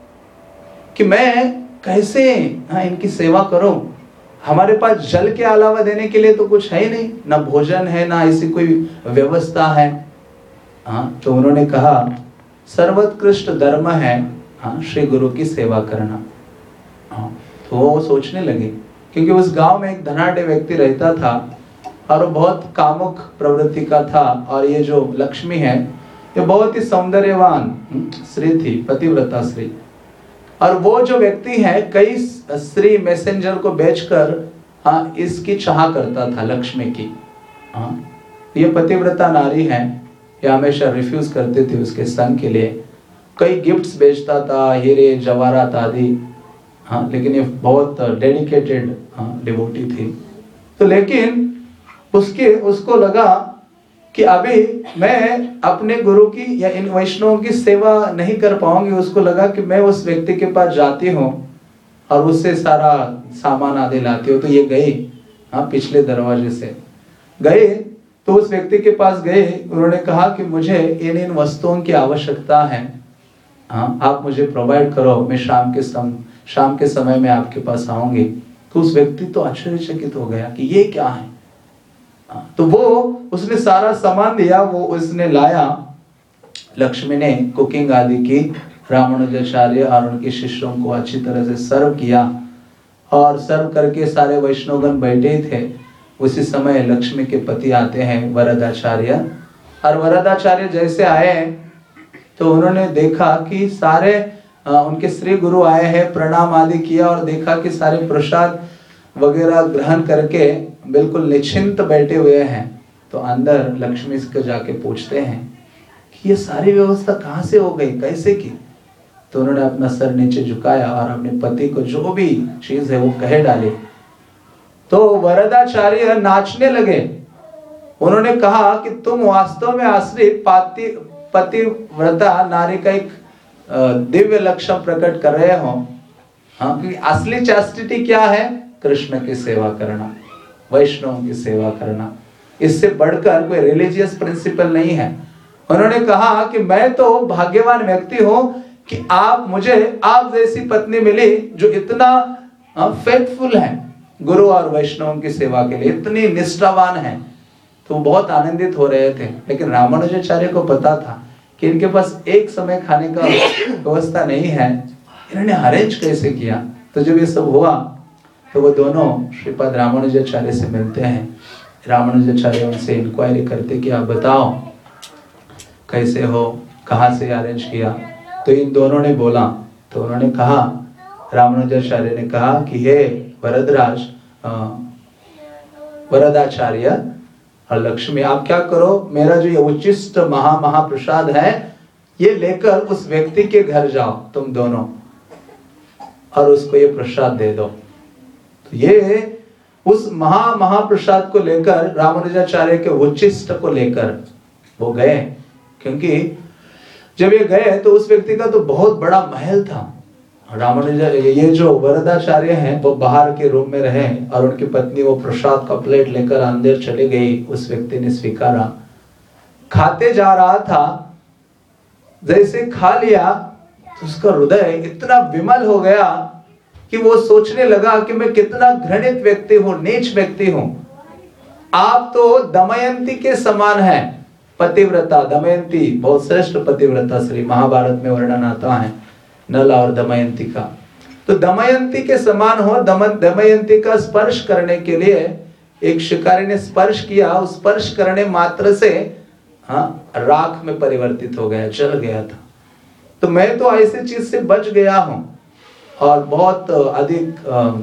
Speaker 2: कि मैं कैसे हाँ इनकी सेवा करूं। हमारे पास जल के अलावा देने के लिए तो कुछ है ही नहीं, ना भोजन है, ना ऐसी कोई व्यवस्था है। हाँ, तो उन्होंने कहा सर्वोत्कृष्ट धर्म है हाँ श्री गुरु की सेवा करना। हाँ, तो वो सोचने लगे, क्योंकि उस गांव में एक धनाढ़ व्यक्ति रहता था और वो बहुत कामुक प्रवृत्ति का था, और ये जो लक्ष्मी है ये बहुत ही सौंदर्यवान स्त्री थी, पतिव्रता स्त्री। और वो जो व्यक्ति है कई स्त्री मैसेंजर को बेचकर हाँ इसकी चाह करता था लक्ष्मी की। हाँ, ये पतिव्रता नारी है, ये हमेशा रिफ्यूज करती थी उसके संग के लिए। कई गिफ्ट्स बेचता था, हीरे जवाहरात आदि। हाँ, लेकिन ये बहुत डेडिकेटेड हाँ डिवोटी थी। तो लेकिन उसके उसको लगा कि अभी मैं अपने गुरु की या इन वैष्णवों की सेवा नहीं कर पाऊंगी। उसको लगा कि मैं उस व्यक्ति के पास जाती हूँ और उससे सारा सामान आदि लाती हूँ। तो ये गई हाँ पिछले दरवाजे से गए, तो उस व्यक्ति के पास गए, उन्होंने कहा कि मुझे इन इन वस्तुओं की आवश्यकता है, हाँ आप मुझे प्रोवाइड करो, मैं शाम के सम शाम के समय में आपके पास आऊंगी। तो उस व्यक्ति तो आश्चर्यचकित हो गया कि ये क्या है। तो वो उसने सारा सामान दिया, वो उसने लाया। लक्ष्मी ने कुकिंग आदि की, रामानुजाचार्य और उनके शिष्यों को अच्छी तरह से सर्व किया, और सर्व करके सारे वैष्णवगण बैठे थे। उसी समय लक्ष्मी के पति आते हैं वरदाचार्य, और वरदाचार्य जैसे आए तो उन्होंने देखा कि सारे आ, उनके श्री गुरु आए हैं, प्रणाम आदि किया और देखा कि सारे प्रसाद वगैरह ग्रहण करके बिल्कुल निश्चिंत बैठे हुए हैं। तो अंदर लक्ष्मी को जाके पूछते हैं कि ये सारी व्यवस्था कहाँ से हो गई, कैसे की? तो उन्होंने अपना सर नीचे झुकाया और अपने पति को जो भी चीज है वो कह डाली। तो वरदाचार्य नाचने लगे। उन्होंने कहा कि तुम वास्तव में आश्रित पाति पतिव्रता नारी का एक दिव्य लक्षण प्रकट कर रहे हो। हाँ, क्योंकि असली चास्टिटी क्या है? कृष्ण की सेवा करना, वैष्णव की सेवा करना। इससे बढ़कर कोई रिलीजियस प्रिंसिपल नहीं है। उन्होंने कहा कि मैं तो भाग्यवान व्यक्ति हूं कि आप मुझे आप जैसी पत्नी मिली जो इतना फेथफुल है गुरु और वैष्णव की सेवा के लिए, इतनी निष्ठावान है। तो बहुत आनंदित हो रहे थे। लेकिन रामानुजाचार्य को पता था कि इनके पास एक समय खाने का व्यवस्था नहीं है, इन्होंने अरेंज कैसे किया। तो जब ये सब हुआ तो वो दोनों श्रीपाद रामानुजाचार्य से मिलते हैं। रामानुजाचार्य उनसे इंक्वायरी करते कि आप बताओ कैसे हो, कहाँ से अरेंज किया। तो इन दोनों ने बोला, तो उन्होंने कहा, रामानुजाचार्य ने कहा कि हे वरदराज वरदाचार्य और लक्ष्मी, आप क्या करो, मेरा जो ये उच्चिष्ट महा महाप्रसाद है ये लेकर उस व्यक्ति के घर जाओ तुम दोनों, और उसको ये प्रसाद दे दो। तो ये उस महा महाप्रसाद को लेकर रामानुजाचार्य के उच्चिष्ट को लेकर वो गए। क्योंकि जब ये गए तो उस व्यक्ति का तो बहुत बड़ा महल था, रामानुज ये जो वरदाचार्य हैं वो बाहर के रूम में रहे और उनकी पत्नी वो प्रसाद का प्लेट लेकर अंदर चले गई। उस व्यक्ति ने स्वीकारा, खाते जा रहा था, जैसे खा लिया तो उसका हृदय इतना विमल हो गया कि वो सोचने लगा कि मैं कितना घृणित व्यक्ति हूं, नीच व्यक्ति हूं। आप तो दमयंती के समान है, पतिव्रता दमयंती, बहुत श्रेष्ठ पतिव्रता, श्री महाभारत में वर्णन आता है नल और दमयंती का। तो दमयंती के समान हो, दम दमयंती का स्पर्श करने के लिए एक शिकारी ने स्पर्श किया, उस स्पर्श करने मात्र से हाँ राख में परिवर्तित हो गया, जल गया था। तो मैं तो ऐसी चीज से बच गया हूं। और बहुत अधिक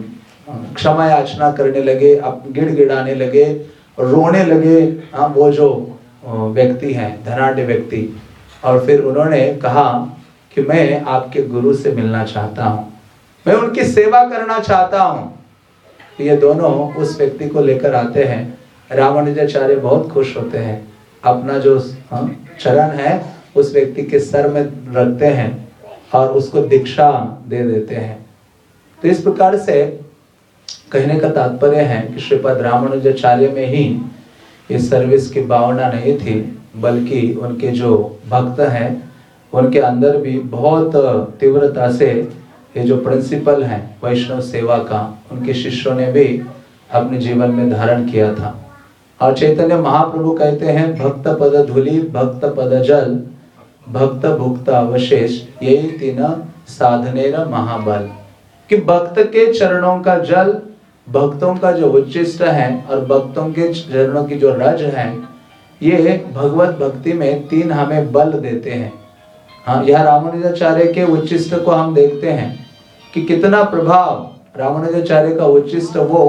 Speaker 2: क्षमा याचना करने लगे, अब गिड़गिड़ाने लगे, रोने लगे हाँ वो जो व्यक्ति हैं, धनाढ़ व्यक्ति। और फिर उन्होंने कहा कि मैं आपके गुरु से मिलना चाहता हूं, मैं उनकी सेवा करना चाहता हूं। ये दोनों उस व्यक्ति को लेकर आते हैं। रामानुजाचार्य बहुत खुश होते हैं, अपना जो चरण है उस व्यक्ति के सर में रखते हैं और उसको दीक्षा दे देते हैं। तो इस प्रकार से कहने का तात्पर्य है कि श्रीपद रामानुजाचार्य में ही इस सर्विस की भावना नहीं थी, बल्कि उनके जो भक्त हैं उनके अंदर भी बहुत तीव्रता से ये जो प्रिंसिपल है वैष्णव सेवा का, उनके शिष्यों ने भी अपने जीवन में धारण किया था। और चैतन्य महाप्रभु कहते हैं, भक्त पद धूलि भक्त पद जल भक्त भुक्त अवशेष यही तीन साधनेर महाबल, कि भक्त के चरणों का जल, भक्तों का जो उच्चिष्ट है और भक्तों के चरणों की जो रज है, ये भगवत भक्ति में तीन हमें बल देते हैं। हाँ, यह रामानुजाचार्य के उच्चिष्ट को हम देखते हैं कि कितना प्रभाव रामानुजाचार्य का उच्चिष्ट वो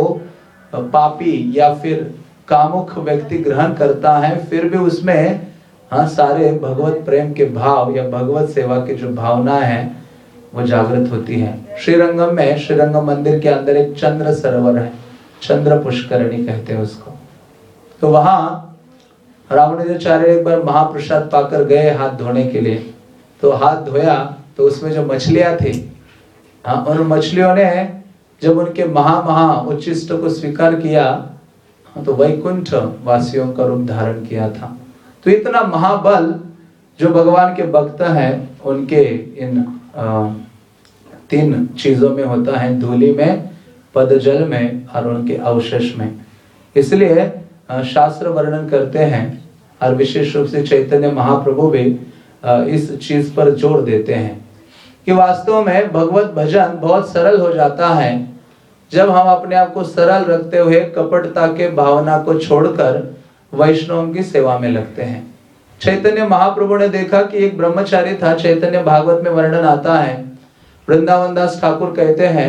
Speaker 2: पापी या फिर कामुक व्यक्ति ग्रहण करता है, फिर भी उसमें हाँ सारे भगवत प्रेम के भाव या भगवत सेवा की जो भावना है वो जागृत होती है। श्रीरंगम में, श्रीरंगम मंदिर के अंदर एक चंद्र सरोवर है, चंद्र पुष्करणी कहते हैं उसको। तो वहां रामानुजाचार्य एक बार महाप्रसाद पाकर गए हाथ धोने के लिए। तो हाथ धोया तो उसमें जो मछलियां थी, हाँ उन मछलियों ने जब उनके महा महा उच्चिष्ट को स्वीकार किया तो वैकुंठ वासियों का रूप धारण किया था। तो इतना महाबल जो भगवान के भक्त हैं उनके इन आ, तीन चीजों में होता है, धूलि में, पद जल में और उनके अवशेष में। इसलिए शास्त्र वर्णन करते हैं और विशेष रूप से चैतन्य महाप्रभु भी इस चीज पर जोर देते हैं कि वास्तव में भगवत भजन बहुत सरल हो जाता है जब हम अपने आप को सरल रखते हुए कपटता के भावना को छोड़कर वैष्णव की सेवा में लगते हैं। चैतन्य महाप्रभु ने देखा कि एक ब्रह्मचारी था, चैतन्य भागवत में वर्णन आता है, वृंदावन दास ठाकुर कहते हैं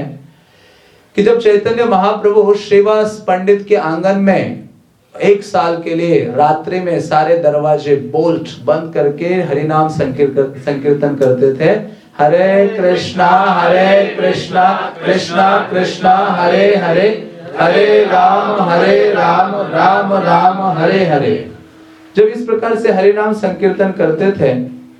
Speaker 2: कि जब चैतन्य महाप्रभु श्रीवास पंडित के आंगन में एक साल के लिए रात्रि में सारे दरवाजे बोल्ट बंद करके हरिनाम संकीर्तन संकीर्तन करते थे, हरे कृष्णा हरे कृष्णा कृष्णा कृष्णा हरे हरे, हरे राम हरे राम राम राम हरे हरे। जब इस प्रकार से हरिनाम संकीर्तन करते थे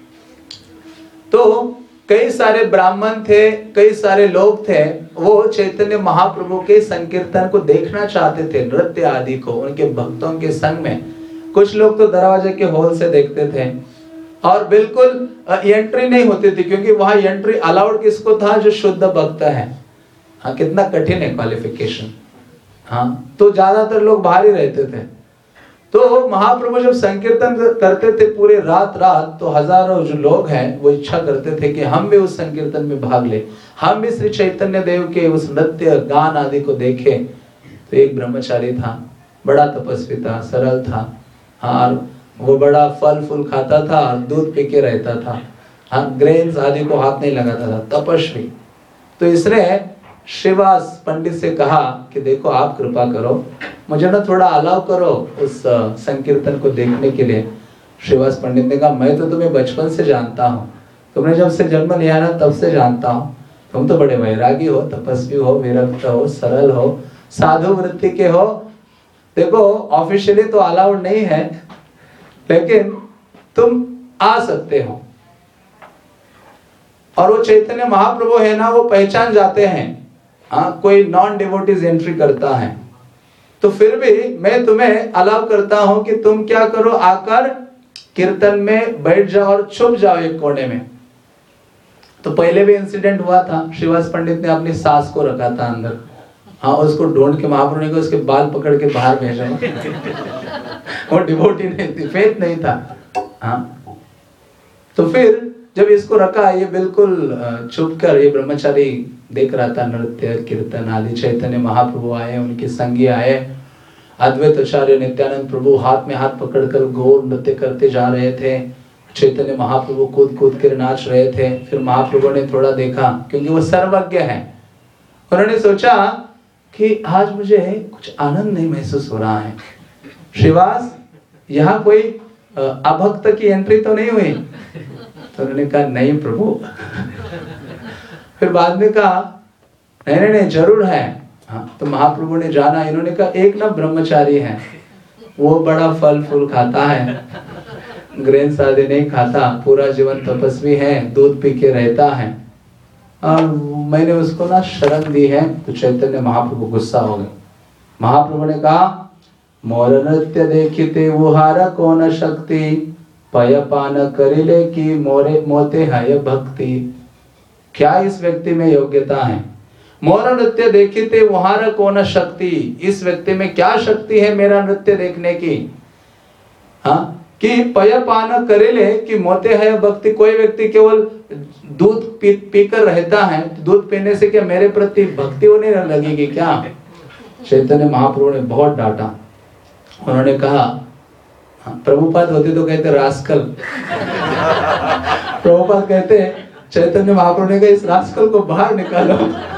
Speaker 2: तो कई सारे ब्राह्मण थे, कई सारे लोग थे, वो चैतन्य महाप्रभु के संकीर्तन को देखना चाहते थे, नृत्य आदि को उनके भक्तों के संग में। कुछ लोग तो दरवाजे के होल से देखते थे और बिल्कुल एंट्री नहीं होती थी, क्योंकि वहां एंट्री अलाउड किसको था? जो शुद्ध भक्त है। हाँ, कितना कठिन है क्वालिफिकेशन। हाँ, तो ज्यादातर लोग बाहर ही रहते थे। तो महाप्रभु जब संकीर्तन करते थे पूरे रात रात, तो हजारों जो लोग हैं वो इच्छा करते थे कि हम भी उस संकीर्तन में भाग ले, हम भी श्री चैतन्य देव के उस नृत्य गान आदि को देखें। तो एक ब्रह्मचारी था, बड़ा तपस्वी था, सरल था, हाँ वो बड़ा फल फूल खाता था, दूध पी के रहता था, हाँ ग्रेन्स आदि को हाथ नहीं लगाता था, तपस्वी। तो इसने श्रीवास पंडित से कहा कि देखो आप कृपा करो, मुझे ना थोड़ा अलाउ करो उस संकीर्तन को देखने के लिए। श्रीवास पंडित ने कहा, मैं तो तुम्हें बचपन से जानता हूँ, तुमने जब से जन्म लिया ना तब से जानता हूँ, तुम तो बड़े वैरागी हो, तपस्वी हो, विरक्त हो, सरल हो, साधु वृत्ति के हो। देखो ऑफिशियली तो अलाउड नहीं है, लेकिन तुम आ सकते हो। और वो चैतन्य महाप्रभु है ना, वो पहचान जाते हैं हाँ कोई नॉन डिवोटीज एंट्री करता है तो फिर भी मैं तुम्हें अलाउ करता हूं कि तुम क्या करो, आकर कीर्तन में बैठ जाओ और छुप जाओ एक कोने में। तो पहले भी इंसिडेंट हुआ था, श्रीवास पंडित ने अपनी सास को रखा था अंदर, हाँ उसको ढूंढ के महाप्रभु ने उसके बाल पकड़ के बाहर भेजा। वो डिवोटी नहीं थी, फेथ नहीं था हाँ। तो फिर जब इसको रखा, ये बिल्कुल छुप कर ये ब्रह्मचारी देख रहा था नृत्य कीर्तन आदि। चैतन्य महाप्रभु आए, उनके संगी आए, अद्वैत आचार्य नित्यानंद प्रभु हाथ में हाथ पकड़कर गौर नृत्य करते जा रहे थे। चैतन्य महाप्रभु कूद कूद कर नाच रहे थे। फिर महाप्रभु ने थोड़ा देखा, क्योंकि वो सर्वज्ञ है, उन्होंने सोचा कि आज मुझे कुछ आनंद नहीं महसूस हो रहा है। श्रीवास, यहाँ कोई अभक्त की एंट्री तो नहीं हुई? तो उन्होंने कहा नहीं प्रभु। फिर बाद में कहा नहीं नहीं नहीं जरूर है हाँ। तो महाप्रभु ने जाना, इन्होंने कहा एक ना ब्रह्मचारी है, वो बड़ा फल फूल खाता है, ग्रेन्स आदि नहीं खाता, पूरा जीवन तपस्वी है, दूध पी के रहता है, और मैंने उसको ना शरण दी है। तो चैतन्य महाप्रभु गुस्सा हो गए। महाप्रभु ने कहा मोर नृत्य देखिते वुहार कौन शक्ति, पय पान करिले की मोरे मोते है भक्ति। क्या इस व्यक्ति में योग्यता है? मोर नृत्य देखिते वुहार कौन शक्ति, इस व्यक्ति में क्या शक्ति है मेरा नृत्य देखने की हाँ। कि पय पान करेले कि मोते है भक्ति, कोई व्यक्ति केवल दूध पी पीकर रहता है, दूध पीने से क्या मेरे प्रति भक्ति होने लगेगी क्या? चैतन्य महाप्रभु ने बहुत डांटा। उन्होंने कहा प्रभुपाद होते तो कहते रास्कल। प्रभुपाद कहते चैतन्य महाप्रभु ने कहा इस रास्कल को बाहर निकालो।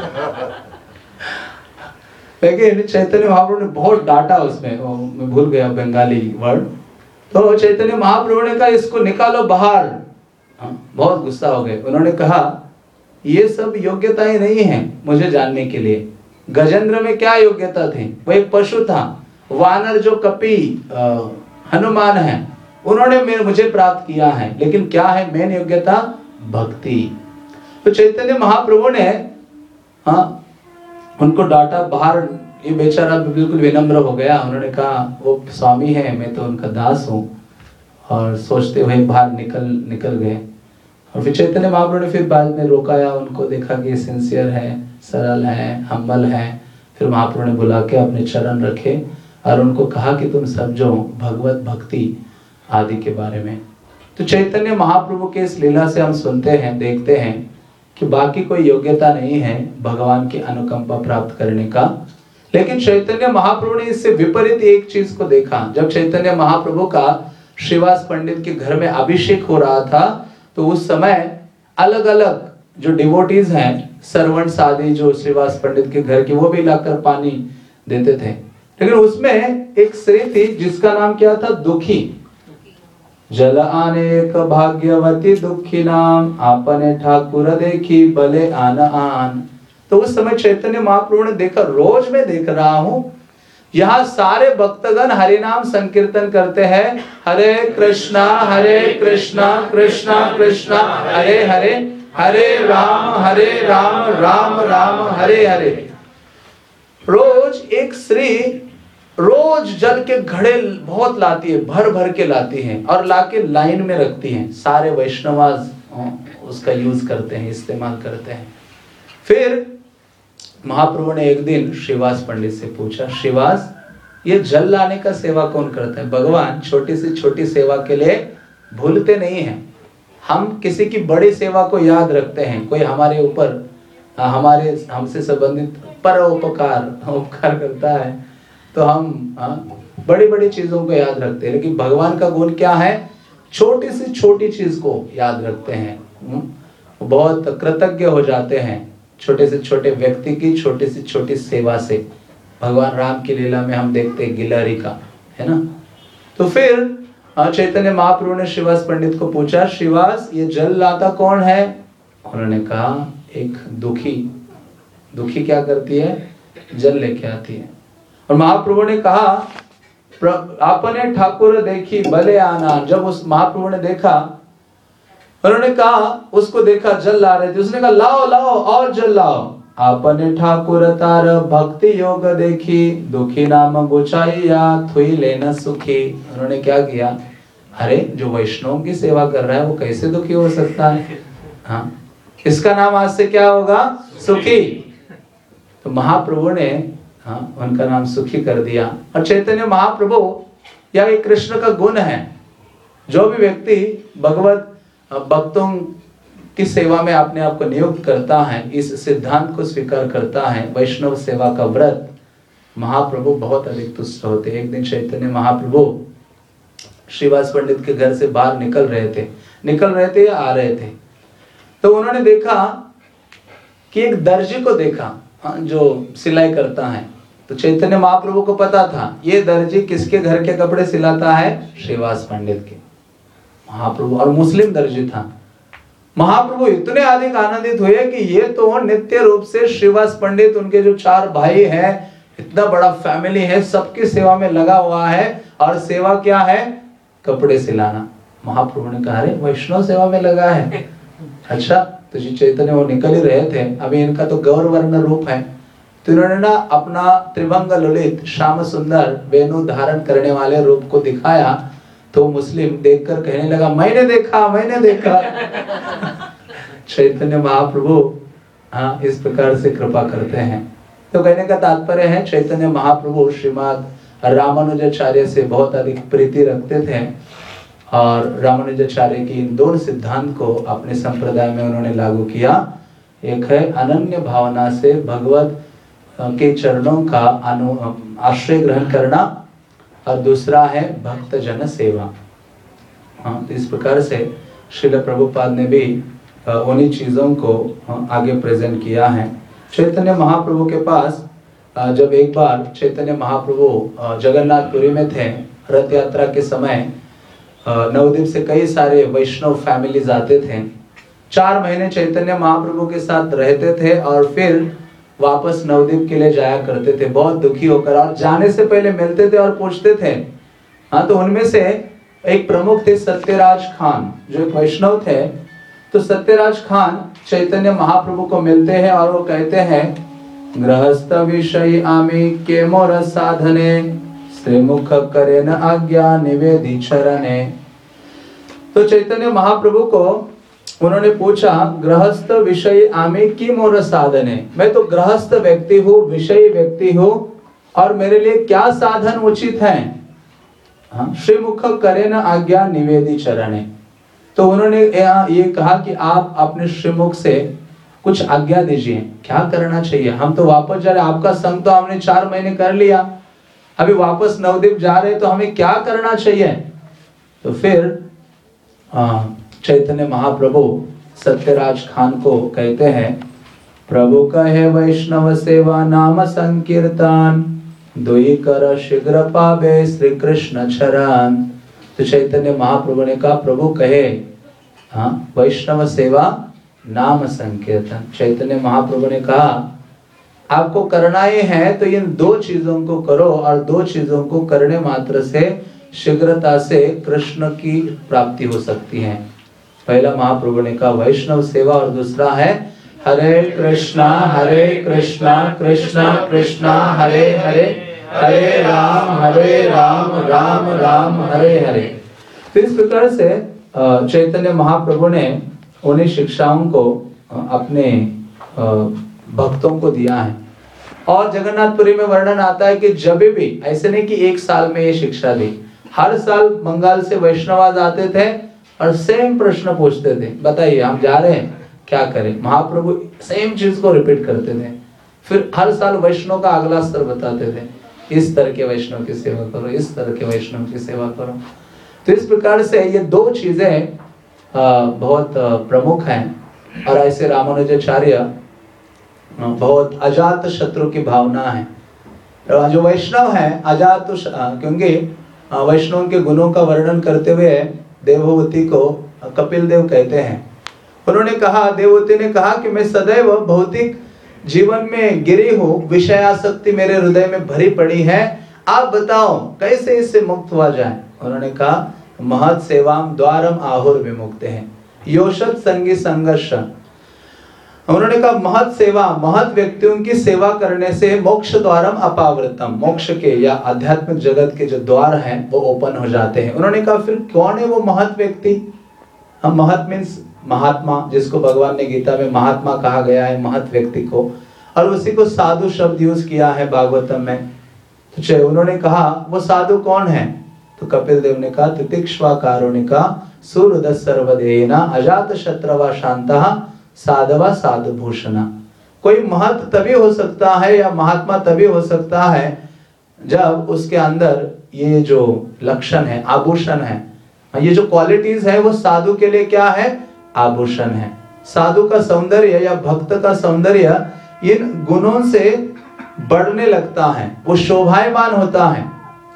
Speaker 2: लेकिन चैतन्य महाप्रभु ने बहुत डांटा उसमें, मैं भूल गया बंगाली वर्ड। तो चैतन्य महाप्रभु ने कहा इसको निकालो बाहर। बहुत गुस्सा हो गए। उन्होंने कहा ये सब योग्यताएं नहीं है मुझे जानने के लिए। गजेंद्र में क्या योग्यता थी? वो एक पशु था। वानर जो कपि हनुमान है, उन्होंने मेरे मुझे प्राप्त किया है, लेकिन क्या है मेन योग्यता? भक्ति। तो चैतन्य महाप्रभु ने हाँ उनको डांटा बाहर। ये बेचारा बिल्कुल विनम्र हो गया। उन्होंने कहा वो स्वामी है, मैं तो उनका दास हूँ, और सोचते हुए बाहर निकल निकल गए। और फिर चैतन्य महाप्रभु ने फिर बाद में रोकाया उनको, देखा कि सिंसियर है, सरल है, हम्बल है। फिर महाप्रभु ने बुला के अपने चरण रखे और उनको कहा कि तुम समझो भगवत भक्ति आदि के बारे में। तो चैतन्य महाप्रभु के इस लीला से हम सुनते हैं, देखते हैं कि बाकी कोई योग्यता नहीं है भगवान की अनुकंपा प्राप्त करने का। लेकिन चैतन्य महाप्रभु ने इससे विपरीत एक चीज को देखा। जब चैतन्य महाप्रभु का श्रीवास पंडित के घर में अभिषेक हो रहा था, तो उस समय अलग अलग जो डिवोटीज हैं, सर्वेंट्स आदि जो श्रीवास पंडित के घर के, वो भी लाकर पानी देते थे। लेकिन उसमें एक स्त्री थी जिसका नाम क्या था? दुखी। जल अनेक भाग्यवती दुखी नाम, आपने ठाकुर देखी भले आन आन। तो उस समय चैतन्य महाप्रभु ने देखा, रोज मैं देख रहा हूं यहाँ सारे भक्तगण हरि नाम संकीर्तन करते हैं, हरे कृष्णा हरे कृष्णा कृष्णा कृष्णा हरे हरे, हरे राम हरे राम राम राम हरे हरे। रोज एक स्त्री रोज जल के घड़े बहुत लाती है, भर भर के लाती है, और लाके लाइन में रखती है। सारे वैष्णवाज उसका यूज करते हैं, इस्तेमाल करते हैं। फिर महाप्रभु ने एक दिन श्रीवास पंडित से पूछा, श्रीवास ये जल लाने का सेवा कौन करता है? भगवान छोटी से छोटी सेवा के लिए भूलते नहीं हैं। हम किसी की बड़ी सेवा को याद रखते हैं। कोई हमारे ऊपर हमारे हमसे संबंधित परोपकार उपकार करता है तो हम बड़ी बड़ी चीजों को याद रखते हैं। लेकिन भगवान का गुण क्या है? छोटी से छोटी चीज को याद रखते हैं, बहुत कृतज्ञ हो जाते हैं छोटे से छोटे व्यक्ति की छोटी से छोटी सेवा से। भगवान राम की लीला में हम देखते हैं गिलहरी का, है ना। तो फिर चैतन्य महाप्रभु ने श्रीवास पंडित को पूछा, श्रीवास ये जल लाता कौन है? उन्होंने कहा एक दुखी। दुखी क्या करती है? जल लेके आती है। और महाप्रभु ने कहा आपने ठाकुर देखी भले आना। जब उस महाप्रभु ने देखा उन्होंने कहा, उसको देखा जल ला रहे थे, उसने कहा लाओ लाओ और जल लाओ। आपने ठाकुर तार भक्ति योग देखी, दुखी नाम गुचाइया थुई लेना सुखी। उन्होंने क्या किया, अरे जो वैष्णव की सेवा कर रहा है वो कैसे दुखी हो सकता है, हाँ इसका नाम आज से क्या होगा, सुखी। तो महाप्रभु ने हाँ उनका नाम सुखी कर दिया। और चैतन्य महाप्रभु या एक कृष्ण का गुण है, जो भी व्यक्ति भगवत भक्तों की सेवा में अपने आप को नियुक्त करता है, इस सिद्धांत को स्वीकार करता है, वैष्णव सेवा का व्रत, महाप्रभु बहुत अधिक तुष्ट होते। एक दिन चैतन्य महाप्रभु श्रीवास पंडित के घर से बाहर निकल रहे थे निकल रहे थे या आ रहे थे, तो उन्होंने देखा कि एक दर्जी को देखा जो सिलाई करता है। तो चैतन्य महाप्रभु को पता था ये दर्जी किसके घर के कपड़े सिलाता है, श्रीवास पंडित के। महाप्रभु, और मुस्लिम दर्जी था। महाप्रभु इतने अधिक आनंदित हुए कि ये तो नित्य रूप से श्रीवास पंडित, उनके जो चार भाई हैं, इतना बड़ा फैमिली है, सबकी सेवा में लगा हुआ है, और सेवा क्या है, कपड़े सिलाना। महाप्रभु ने कहा, अरे वैष्णव सेवा में लगा है, अच्छा। तो जी चैतन्य वो निकल ही रहे थे, अभी इनका तो गौर वर्ण रूप है, तो इन्होंने ना अपना त्रिभंग ललित श्याम सुंदर वेणु धारण करने वाले रूप को दिखाया। तो मुस्लिम देखकर कहने लगा, मैंने देखा मैंने देखा। चैतन्य महाप्रभु हाँ इस प्रकार से कृपा करते हैं। तो कहने का तात्पर्य है, चैतन्य महाप्रभु श्रीमद रामानुजाचार्य से बहुत अधिक प्रीति रखते थे, और रामानुजाचार्य की इन दोनों सिद्धांत को अपने संप्रदाय में उन्होंने लागू किया। एक है अनन्य भावना से भगवत के चरणों का अनु आश्रय ग्रहण करना, और दूसरा है भक्त जन सेवा। हाँ, तो इस प्रकार से श्रील प्रभुपाद ने भी उन्हीं चीजों को आगे प्रेजेंट किया है। चैतन्य महाप्रभु के पास जब एक बार चैतन्य महाप्रभु जगन्नाथपुरी में थे, रथ यात्रा के समय नवद्वीप से कई सारे वैष्णव फैमिलीज आते थे। चार महीने चैतन्य महाप्रभु के साथ रहते थे और फिर वापस नवद्वीप के लिए जाया करते थे, बहुत दुखी होकर। और जाने से पहले मिलते थे और पूछते थे। हाँ, तो उनमें से एक प्रमुख थे सत्यराज खान, जो एक वैष्णव थे। तो सत्यराज खान चैतन्य महाप्रभु को मिलते हैं और वो कहते हैं, गृहस्थ विषय आमी के मोर साधने, श्रीमुख करे न आज्ञा निवेदी चरणे। तो चैतन्य महाप्रभु को उन्होंने पूछा, गृहस्थ विषय आमी की मोर साधने, मैं तो गृहस्थ व्यक्ति हूँ, विषय व्यक्ति हूँ, और मेरे लिए क्या साधन उचित है। हाँ, श्रीमुख करे न आज्ञा निवेदी चरणे। तो उन्होंने ये कहा कि आप अपने श्रीमुख से कुछ आज्ञा दीजिए, क्या करना चाहिए। हम तो वापस जा रहे, आपका संग तो हमने चार महीने कर लिया, अभी वापस नवद्वीप जा रहे, तो हमें क्या करना चाहिए। तो फिर चैतन्य महाप्रभु सत्यराज खान को कहते हैं, प्रभु कहे वैष्णव सेवा नाम संकीर्तन, दुई कर शीघ्र पावे श्री कृष्ण चरण। तो चैतन्य महाप्रभु ने कहा, प्रभु कहे हाँ वैष्णव सेवा नाम संकीर्तन। चैतन्य महाप्रभु ने कहा, आपको करना ही है तो इन दो चीजों को करो, और दो चीजों को करने मात्र से शीघ्रता से कृष्ण की प्राप्ति हो सकती है। पहला महाप्रभु ने कहा वैष्णव सेवा, और दूसरा है हरे कृष्णा हरे कृष्णा कृष्णा कृष्णा हरे हरे, हरे राम हरे राम राम राम हरे हरे। तो इस प्रकार से चैतन्य महाप्रभु ने उन्हीं शिक्षाओं को अपने भक्तों को दिया है। और जगन्नाथपुरी में वर्णन आता है कि जब भी, ऐसे नहीं कि एक साल में ये शिक्षा दी, हर साल बंगाल से वैष्णवाद आते थे और सेम प्रश्न पूछते थे, बताइए हम जा रहे हैं क्या करें। महाप्रभु सेम चीज को रिपीट करते थे, फिर हर साल वैष्णव का अगला स्तर बताते थे, इस तरह के वैष्णव की सेवा करो, इस तरह के वैष्णव की सेवा करो। तो इस प्रकार से ये दो चीजें बहुत प्रमुख हैं। और ऐसे रामानुजाचार्य बहुत अजात शत्रु की भावना है। जो वैष्णव है अजात, क्योंकि वैष्णव के गुणों का वर्णन करते हुए देवहूति को कपिल देव कहते हैं। उन्होंने कहा, देवहूति ने कहा कि मैं सदैव भौतिक जीवन में गिरी हूँ, विषयासक्ति मेरे हृदय में भरी पड़ी है, आप बताओ कैसे इससे मुक्त हुआ जाए। उन्होंने कहा, महत् सेवाम द्वारम आहुर विमुक्त है, योषद संगी संघर्ष। उन्होंने कहा महत सेवा, महत व्यक्तियों की सेवा करने से मोक्ष द्वारम अपावृतम, मोक्ष के या आध्यात्मिक जगत के जो द्वार हैं वो ओपन हो जाते हैं। उन्होंने कहा फिर कौन है वो महत व्यक्ति? हम महत मीन्स महात्मा, जिसको भगवान ने गीता में महात्मा कहा गया है, महत व्यक्ति को, और उसी को साधु शब्द यूज किया है भागवतम में। तो चलिए उन्होंने कहा वो साधु कौन है? तो कपिल देव ने कहा तितिक्ष्वा कारुणिका सूरद सर्वदेना अजात शत्रवा शांता साधवा साधु भूषणा। कोई महत तभी हो सकता है या महात्मा तभी हो सकता है जब उसके अंदर ये जो लक्षण है, आभूषण है, ये जो क्वालिटीज है वो साधु के लिए क्या है? आभूषण है। साधु का सौंदर्य या भक्त का सौंदर्य इन गुणों से बढ़ने लगता है, वो शोभायमान होता है।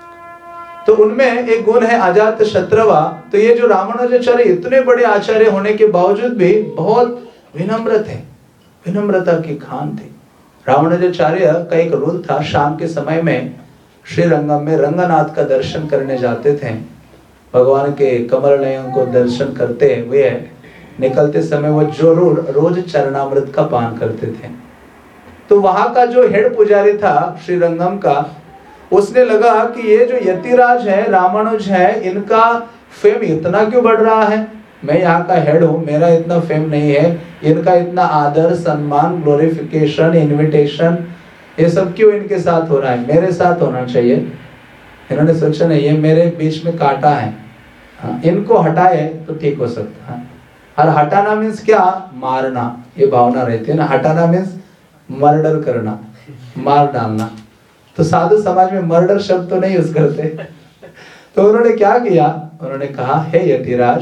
Speaker 2: तो उनमें एक गुण है अजात शत्रवा। तो ये जो रामानुजाचार्य इतने बड़े आचार्य होने के बावजूद भी बहुत विनम्र थे, विनम्रता की खान थे। रामानुजाचार्य का एक रूल था, शाम के समय में श्री रंगम में रंगनाथ का दर्शन करने जाते थे। भगवान के कमल नयन को दर्शन करते हुए निकलते समय वो जरूर रोज चरणामृत का पान करते थे। तो वहां का जो हेड पुजारी था श्री रंगम का, उसने लगा कि ये जो यतिराज है, रामानुज है, इनका फेम इतना क्यों बढ़ रहा है? मैं यहाँ का हेड हूँ, मेरा इतना फेम नहीं है, इनका इतना आदर सम्मान ग्लोरिफिकेशन इनविटेशन ये सब क्यों इनके साथ हो रहा है? मेरे साथ होना चाहिए। इन्होंने सोचा नहीं ये मेरे बीच में कांटा है, हाँ, इनको हटाए तो ठीक हो सकता है। और हटाना मीन्स क्या? मारना, ये भावना रहती है ना। हटाना मीन्स मर्डर करना, मार डालना। तो साधु समाज में मर्डर शब्द तो नहीं यूज करते। तो उन्होंने क्या किया? उन्होंने कहा हे यतिराज,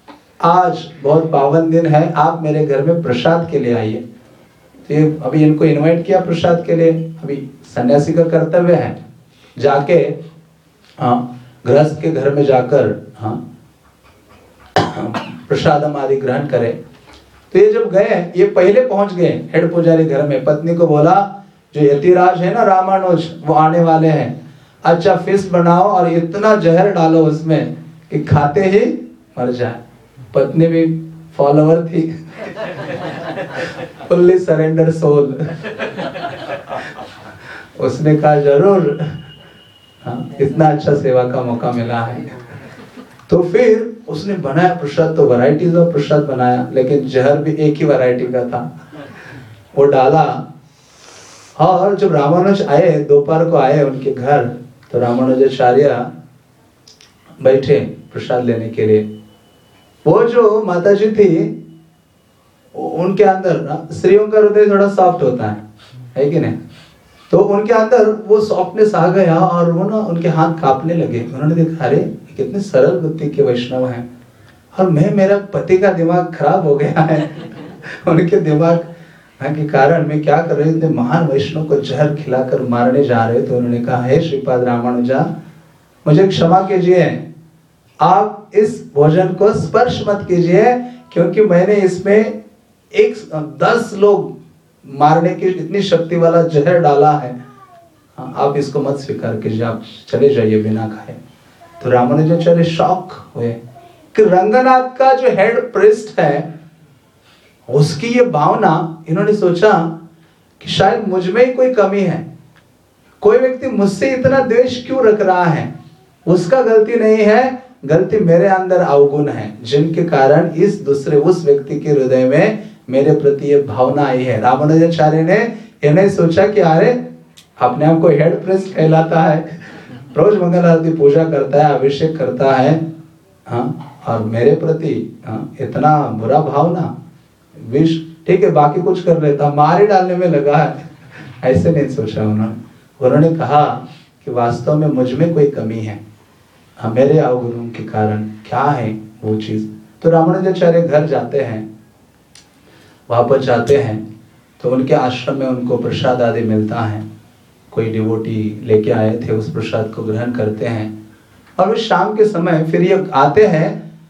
Speaker 2: आज बहुत पावन दिन है, आप मेरे घर में प्रसाद के लिए आइए। तो ये अभी इनको इनवाइट किया प्रसाद के लिए। अभी सन्यासी का कर्तव्य है जाके हाँ गृहस्थ के घर में जाकर हाँ प्रसादम आदि ग्रहण करे। तो ये जब गए, ये पहले पहुंच गए हेड पुजारी घर में। पत्नी को बोला जो यतिराज है ना रामानुज, वो आने वाले हैं, अच्छा फिश बनाओ और इतना जहर डालो उसमें कि खाते ही मर जाए। पत्नी भी फॉलोवर थी, फुल्ली सरेंडर सोल। उसने कहा जरूर, हाँ, इतना अच्छा सेवा का मौका मिला है। तो फिर उसने बनाया प्रसाद, तो वैरायटीज ऑफ प्रसाद बनाया, लेकिन जहर भी एक ही वैरायटी का था। वो डाला और जब रामानुज आए, दोपहर को आए उनके घर, तो रामानुजाचार्य बैठे प्रसाद लेने के लिए। वो जो माताजी थी उनके अंदर स्त्रियों का हृदय थोड़ा सॉफ्ट होता है, है कि नहीं? तो उनके अंदर वो सॉफ्टनेस आ गया और वो ना उनके हाथ कांपने लगे। उन्होंने देखा अरे कितने सरल बुद्धि के वैष्णव हैं, और मैं, मेरा पति का दिमाग खराब हो गया है। उनके दिमाग के कारण मैं क्या कर रही हूँ, महान वैष्णव को जहर खिलाकर मारने जा रहे। तो उन्होंने कहा हे श्रीपाद रामानुजा, मुझे क्षमा कीजिए, आप इस भोजन को स्पर्श मत कीजिए, क्योंकि मैंने इसमें एक दस लोग मारने की इतनी शक्ति वाला जहर डाला है, आप इसको मत स्वीकार कीजिए, आप चले जाइए बिना खाए। तो रामानुजाचार्य शॉक हुए कि रंगनाथ का जो हेड प्रीस्ट है उसकी ये भावना, इन्होंने सोचा कि शायद मुझ में ही कोई कमी है, कोई व्यक्ति मुझसे इतना द्वेष क्यों रख रहा है? उसका गलती नहीं है, गलती मेरे अंदर अवगुण है, जिनके कारण इस दूसरे उस व्यक्ति के हृदय में मेरे प्रति ये भावना आई है। रामानुजाचार्य ने ये नहीं सोचा कि अरे अपने आप को हेड प्रीस्ट कहलाता है, रोज मंगल आरती पूजा करता है, अभिषेक करता है, हाँ, और मेरे प्रति हाँ, इतना बुरा भावना, विष, ठीक है बाकी कुछ कर लेता, मारे डालने में लगा है, ऐसे नहीं सोचा उन्होंने। उन्होंने कहा कि वास्तव में मुझ में कोई कमी है, हाँ, मेरे अवगुणों के कारण क्या है वो चीज। तो रामानुजाचार्य घर जाते हैं, वापस जाते हैं, तो उनके आश्रम में उनको प्रसाद आदि मिलता है, कोई डिवोटी लेके आए थे, उस प्रसाद को ग्रहण करते हैं। और उस शाम के समय फिर ये आते हैं,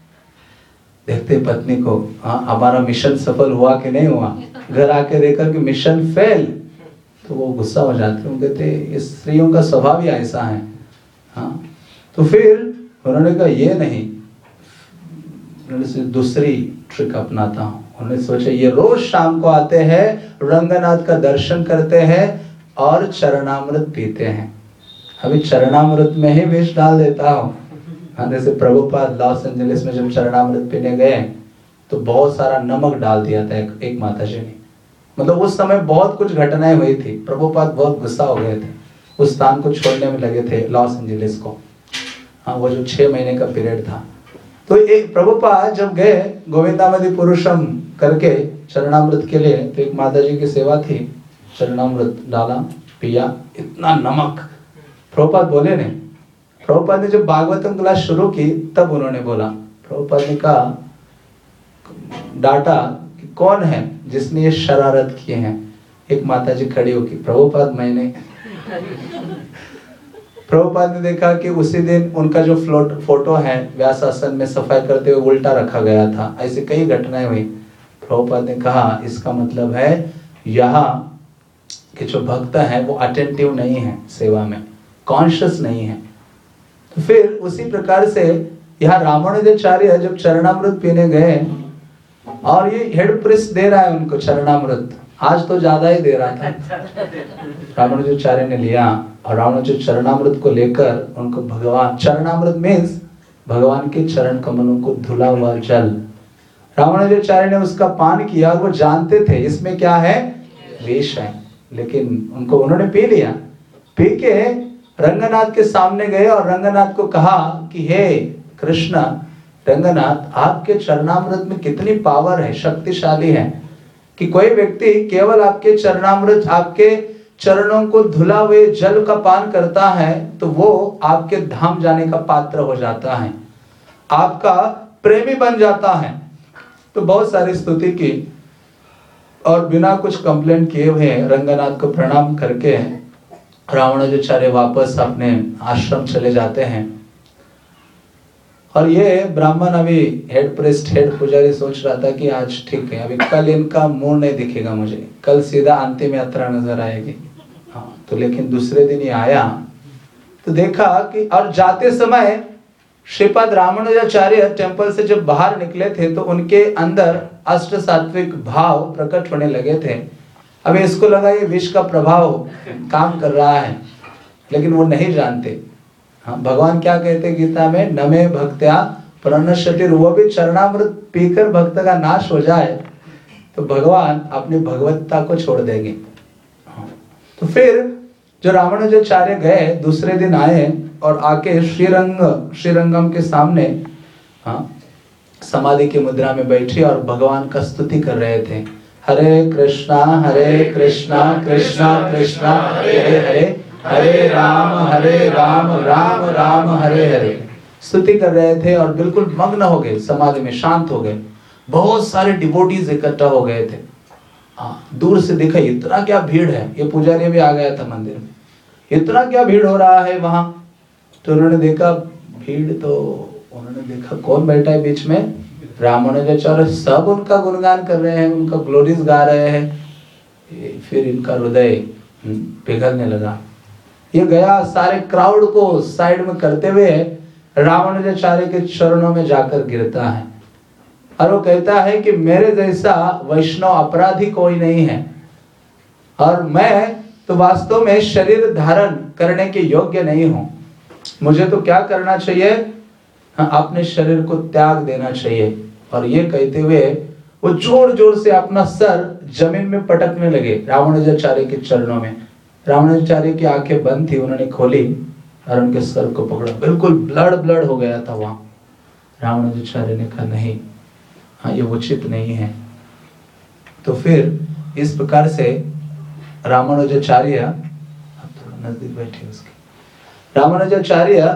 Speaker 2: देखते पत्नी को, हाँ हमारा मिशन सफल हुआ कि नहीं हुआ। घर आके देखकर कि मिशन फेल, तो वो गुस्सा हो जाते हैं, कहते इस स्त्रियों का स्वभाव ही ऐसा है। हाँ, तो फिर उन्होंने कहा ये नहीं, उन्होंने दूसरी ट्रिक अपनाता हूँ। उन्होंने सोचा ये रोज शाम को आते हैं, रंगनाथ का दर्शन करते हैं और चरणामृत पीते हैं। अभी चरणामृत में ही विष डाल देता हूँ। जैसे प्रभुपाद लॉस एंजलिस में जब चरणामृत पीने गए तो बहुत सारा नमक डाल दिया था एक, एक माता जी ने। मतलब उस समय बहुत कुछ घटनाएं हुई थी, प्रभुपाद बहुत गुस्सा हो गए थे, उस स्थान को छोड़ने में लगे थे लॉस एंजलिस को। हाँ, वो जो छह महीने का पीरियड था। तो एक प्रभुपाद जब गए गोविंदामदि पुरुषम करके चरणामृत के लिए, तो एक माता जी की सेवा थी, चरणामृत डाला, पिया, इतना नमक। प्रभुपाद बोले नहीं। प्रभुपाद ने जब भागवतम क्लास शुरू की तब उन्होंने बोला, प्रभुपाद ने कहा, डांटा कि कौन है जिसने ये शरारत किए हैं। एक माता जी खड़ी होगी, प्रभुपाद मैंने। प्रभुपाद ने देखा कि उसी दिन उनका जो फ्लोट फोटो है व्यास आसन में सफाई करते हुए उल्टा रखा गया था। ऐसी कई घटनाएं हुई। प्रभुपाद ने कहा इसका मतलब है यहाँ के जो भक्त हैं वो अटेंटिव नहीं है, सेवा में कॉन्शियस नहीं है। तो फिर उसी प्रकार से यहाँ रामानुजाचार्य जब चरणामृत पीने गए और ये हेड प्रिस्ट दे रहा है उनको चरणामृत, आज तो ज्यादा ही दे रहा था। रामानुजाचार्य ने लिया और रामानुज चरणामृत को लेकर उनको भगवान, चरणामृत मीन्स भगवान के चरण कमलों को धुला हुआ जल, रामानुजाचार्य ने उसका पान किया और वो जानते थे इसमें क्या है, विष है, लेकिन उनको उन्होंने पी लिया। पी के रंगनाथ के सामने गए और रंगनाथ को कहा कि हे कृष्ण, रंगनाथ आपके चरणामृत में कितनी पावर है, शक्तिशाली है कि कोई व्यक्ति केवल आपके चरणामृत, आपके चरणों को धुला हुए जल का पान करता है तो वो आपके धाम जाने का पात्र हो जाता है, आपका प्रेमी बन जाता है। तो बहुत सारी स्तुति की और बिना कुछ कंप्लेंट किए हुए रंगनाथ को प्रणाम करके रामानुजाचार्य वापस अपने आश्रम चले जाते हैं। और ये ब्राह्मण अभी हेड प्रेस्ट, हेड पुजारी सोच रहा था कि आज ठीक है, अभी कल इनका मुंह नहीं दिखेगा मुझे, कल सीधा अंतिम यात्रा नजर आएगी। हाँ, तो लेकिन दूसरे दिन ही आया तो देखा कि, और जाते समय श्रीपाद रामानुजाचार्य टेम्पल से जब बाहर निकले थे तो उनके अंदर अष्ट सात्विक भाव प्रकट होने लगे थे। अभी इसको लगा ये विष का प्रभाव काम कर रहा है, लेकिन वो नहीं जानते। हाँ, भगवान क्या कहते गीता में, नमे भक्त्या प्रणश्यति, वो भी चरणामृत पीकर भक्त का नाश हो जाए तो भगवान अपनी भगवत्ता को छोड़ देंगे। हाँ, तो फिर जो रामानुजाचार्य गए दूसरे दिन आए और आके श्रीरंग श्रीरंगम के सामने हाँ समाधि की मुद्रा में बैठे और भगवान का स्तुति कर रहे थे। हरे कृष्णा हरे कृष्णा कृष्णा कृष्णा हरे हरे, हरे राम हरे राम राम राम हरे हरे, स्तुति कर रहे थे और बिल्कुल मग्न हो गए, समाधि में शांत हो गए। बहुत सारे डिवोटीज इकट्ठा हो गए थे। हाँ, दूर से देखा इतना क्या भीड़ है, ये पुजारी भी आ गया था मंदिर में, इतना क्या भीड़ हो रहा है वहां। तो उन्होंने देखा भीड़, तो उन्होंने देखा कौन बैठा है बीच में, रामानुजाचार्य, सब उनका गुणगान कर रहे हैं, उनका ग्लोरीज गा रहे हैं। फिर इनका हृदय पिघलने लगा। ये गया सारे क्राउड को साइड में करते हुए रामानुजाचार्य के चरणों में जाकर गिरता है और वो कहता है कि मेरे जैसा वैष्णव अपराधी कोई नहीं है और मैं तो वास्तव में शरीर धारण करने के योग्य नहीं हूं। मुझे तो क्या करना चाहिए, हाँ, अपने शरीर को त्याग देना चाहिए। और ये कहते हुए वो जोर जोर से अपना सर जमीन में पटकने लगे रामानुजाचार्य के चरणों में। रामानुजाचार्य की आंखें बंद थी, उन्होंने खोली और उनके सर को पकड़ा, बिल्कुल ब्लड ब्लड हो गया था वहां। रामानुजाचार्य ने कहा नहीं, हाँ ये उचित नहीं है। तो फिर इस प्रकार से रामानुजाचार्य, अब थोड़ा नजदीक बैठे उसके, रामानुजाचार्य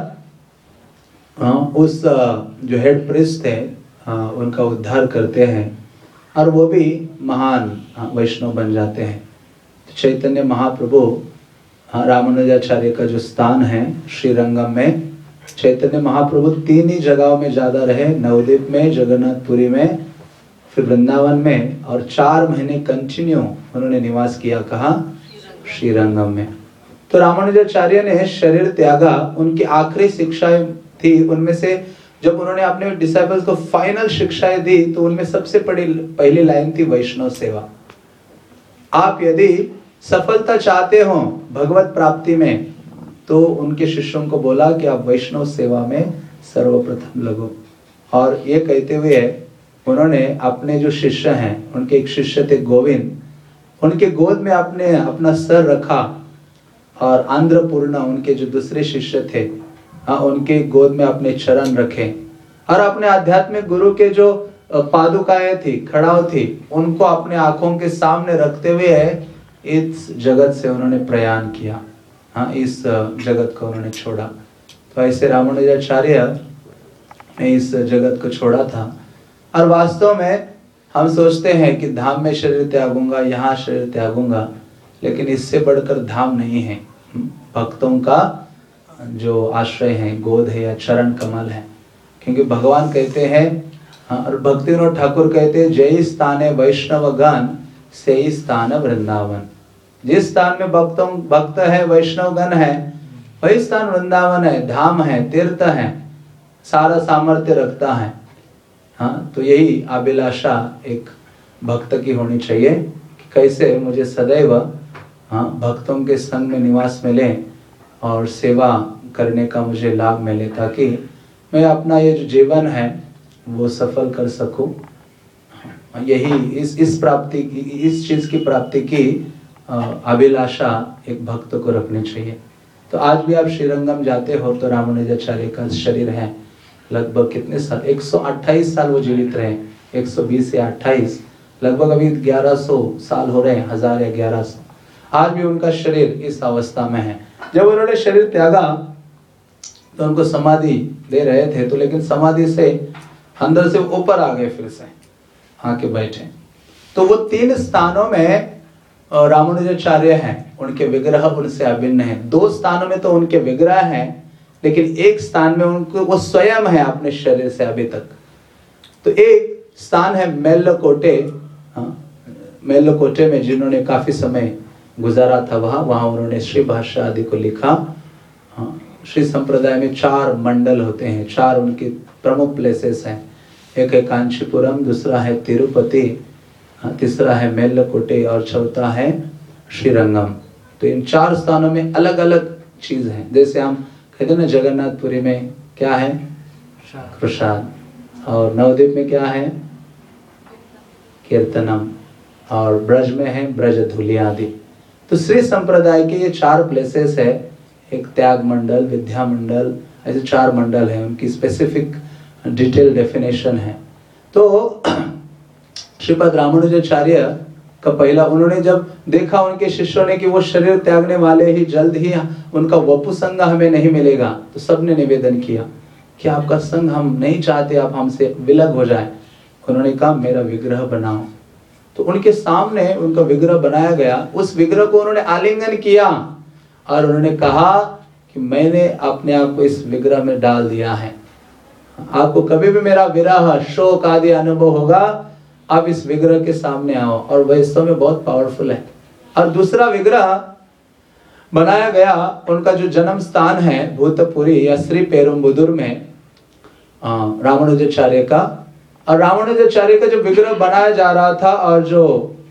Speaker 2: उस जो हेड प्रिस्ट थे उनका उद्धार करते हैं और वो भी महान वैष्णव बन जाते हैं। चैतन्य महाप्रभु रामानुजाचार्य का जो स्थान है श्रीरंगम में, चैतन्य महाप्रभु तीन ही जगहों में ज्यादा रहे, नवद्वीप में, जगन्नाथपुरी में, फिर वृंदावन में, और चार महीने कंटिन्यू उन्होंने निवास किया। कहा? श्रीरंगम में। तो रामानुजाचार्य ने शरीर त्यागा, उनकी आखिरी शिक्षाएं थी, उनमें से जब उन्होंने अपने डिसाइपल्स को फाइनल शिक्षाएं दी तो उनमें सबसे बड़ी पहली लाइन थी वैष्णव सेवा। आप यदि सफलता चाहते हो भगवत प्राप्ति में तो उनके शिष्यों को बोला कि आप वैष्णव सेवा में सर्वप्रथम लगो। और ये कहते हुए उन्होंने अपने जो शिष्य हैं, उनके एक शिष्य थे गोविंद, उनके गोद में अपने अपना सर रखा और आंध्रपूर्णा उनके जो दूसरे शिष्य थे, हाँ, उनके गोद में अपने चरण रखे और अपने आध्यात्मिक गुरु के जो पादुकाएं थी, खड़ाव थी, उनको अपने आंखों के सामने रखते हुए इस जगत से उन्होंने प्रयाण किया। हाँ, इस जगत को उन्होंने छोड़ा। तो ऐसे रामानुजाचार्य ने इस जगत को छोड़ा था। और वास्तव में हम सोचते हैं कि धाम में शरीर त्यागूंगा, यहाँ शरीर त्यागूंगा, लेकिन इससे बढ़कर धाम नहीं है। भक्तों का जो आश्रय है, गोद है या चरण कमल है। क्योंकि भगवान कहते हैं, हाँ, और भक्ति विनोद ठाकुर कहते हैं, जय स्थाने वैष्णव गण से ही स्थान वृंदावन। जिस स्थान में भक्तों भक्त है, वैष्णव गण है, वही स्थान वृंदावन है, धाम है, तीर्थ है, सारा सामर्थ्य रखता है। हाँ, तो यही अभिलाषा एक भक्त की होनी चाहिए कि कैसे मुझे सदैव, हाँ, भक्तों के संग में निवास मिले और सेवा करने का मुझे लाभ मिले, ताकि मैं अपना ये जो जीवन है वो सफल कर सकूं। यही इस इस प्राप्ति की, इस चीज की प्राप्ति की अभिलाषा एक भक्त को रखनी चाहिए। तो आज भी आप श्रीरंगम जाते हो तो रामानुजाचार्य का शरीर है, लगभग कितने साल, एक सौ अट्ठाईस साल वो जीवित रहे, एक सौ बीस या अट्ठाईस, लगभग अभी ग्यारह सौ साल हो रहे हैं, हजार या ग्यारह सौ। आज भी उनका शरीर इस अवस्था में है। जब उन्होंने शरीर त्यागा तो उनको समाधि दे रहे थे, तो लेकिन समाधि से अंदर से ऊपर आ गए, फिर से आके बैठे। तो वो तीन स्थानों में रामानुजाचार्य हैं, उनके विग्रह उनसे अभिन्न है। दो स्थानों में तो उनके विग्रह हैं, लेकिन एक स्थान में उनको वो स्वयं है अपने शरीर से अभी तक। तो एक स्थान है मेल्लकोटे, हाँ, मेल्लकोटे में जिन्होंने काफी समय गुजारा था, वहां वहां उन्होंने श्री भाष्य आदि को लिखा। हाँ, श्री संप्रदाय में चार मंडल होते हैं, चार उनके प्रमुख प्लेसेस हैं। एक है कांचीपुरम, दूसरा है तिरुपति, तीसरा है मेल्लकोटे और चौथा है श्रीरंगम। तो इन चार स्थानों में अलग अलग चीज है। जैसे हम कहते हैं ना, जगन्नाथपुरी में क्या है, प्रसाद, और नवद्वीप में क्या है, कीर्तनम, और ब्रज में है ब्रज धूलि आदि। तो श्री संप्रदाय के ये चार प्लेसेस है, एक त्याग मंडल, विद्या मंडल, ऐसे चार मंडल है, उनकी स्पेसिफिक डिटेल डेफिनेशन है। तो श्रीपद रामानुजाचार्य का पहला, उन्होंने जब देखा उनके शिष्यों ने कि वो शरीर त्यागने वाले ही, जल्द ही उनका वपु संग हमें नहीं मिलेगा, तो सबने निवेदन किया कि आपका संग हम नहीं चाहते, आप हमसे विलग हो जाए। उन्होंने कहा मेरा विग्रह बनाओ। तो उनके सामने उनका विग्रह बनाया गया। उस विग्रह को उन्होंने आलिंगन किया और उन्होंने कहा कि मैंने अपने आप को इस विग्रह में डाल दिया है। आपको कभी भी मेरा विरह, शोक आदि अनुभव होगा, आप इस विग्रह के सामने आओ। और वास्तव में बहुत पावरफुल है। और दूसरा विग्रह बनाया गया, उनका जो जन्म स्थान है भूतपुरी या श्री पेरुम्बुदुर में, रामानुजाचार्य का। और रामानुजाचार्य का जो विग्रह बनाया जा रहा था, और जो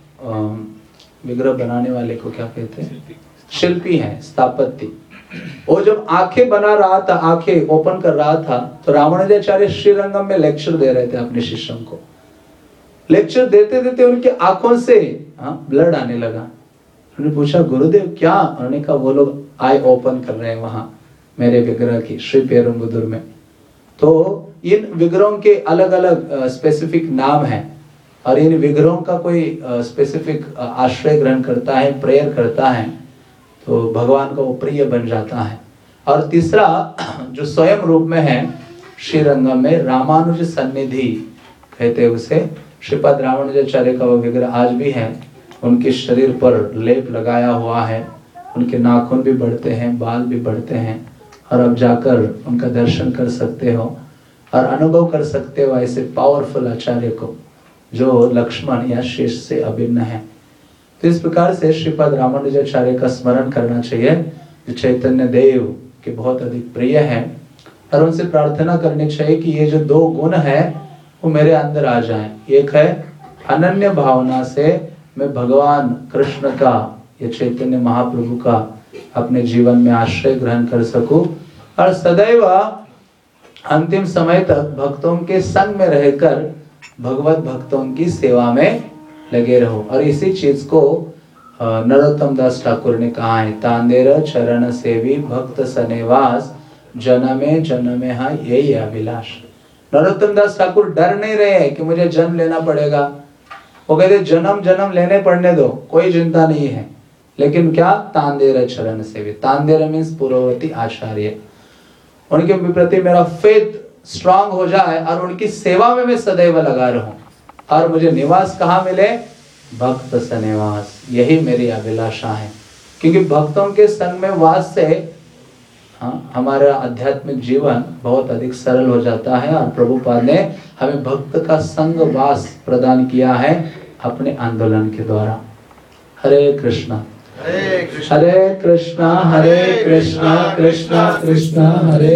Speaker 2: विग्रह बनाने वाले को क्या कहते हैं, शिल्पी है, स्थापत्य, वो जब आंखें बना रहा था, आंखें ओपन कर रहा था, तो रामानुजाचार्य श्रीरंगम में लेक्चर दे रहे थे अपने शिष्यों को। लेक्चर देते देते उनके आंखों से ब्लड आने लगा। उन्होंने पूछा गुरुदेव क्या? उन्होंने कहा वो लोग आई ओपन कर रहे हैं वहां मेरे विग्रह की, श्री पेरुम्बुदुर में। तो इन विग्रहों के अलग अलग स्पेसिफिक नाम हैं, और इन विग्रहों का कोई स्पेसिफिक आश्रय ग्रहण करता है, प्रेयर करता है, तो भगवान का वो प्रिय बन जाता है। और तीसरा जो स्वयं रूप में है श्रीरंगम में, रामानुज सन्निधि कहते हैं उसे। श्रीपद रामानुजाचार्य का वो विग्रह आज भी है, उनके शरीर पर लेप लगाया हुआ है, उनके नाखून भी बढ़ते हैं, बाल भी बढ़ते हैं, और अब जाकर उनका दर्शन कर सकते हो और अनुभव कर सकते हो ऐसे पावरफुल आचार्य को जो लक्ष्मण या शेष से अभिन्न है। तो इस प्रकार से श्रीपद रामानुजाचार्य का स्मरण करना चाहिए, जो चैतन्य देव के बहुत अधिक प्रिय है। और उनसे प्रार्थना करनी चाहिए कि ये जो दो गुण है वो मेरे अंदर आ जाएं। एक है अनन्य भावना से मैं भगवान कृष्ण का, ये चैतन्य महाप्रभु का अपने जीवन में आश्रय ग्रहण कर सकूं, और सदैव अंतिम समय तक भक्तों के संग में रहकर भगवत भक्तों की सेवा में लगे रहो। और इसी चीज को नरोत्तम दास ठाकुर ने कहा है, तांदेर चरण सेवी भक्त सनेवास जनमे जनमे हा यही अभिलाष। नरोत्तम दास ठाकुर डर नहीं रहे हैं कि मुझे जन्म लेना पड़ेगा, वो कहते जन्म जन्म लेने पड़ने दो, कोई चिंता नहीं है, लेकिन क्या, तांदेर चरण सेवी। तांदेर मीन्स पूर्ववर्ती आचार्य, उनके प्रति मेरा फेथ स्ट्रांग हो जाए और उनकी सेवा में मैं सदैव लगा रहूं। और मुझे निवास कहाँ मिले, भक्त सनिवास, यही मेरी अभिलाषा है। क्योंकि भक्तों के संग में वास से हाँ, हमारा आध्यात्मिक जीवन बहुत अधिक सरल हो जाता है। और प्रभुपाद ने हमें भक्त का संग वास प्रदान किया है अपने आंदोलन के द्वारा। हरे कृष्णा
Speaker 1: हरे कृष्णा
Speaker 2: हरे कृष्णा हरे कृष्णा कृष्णा कृष्णा हरे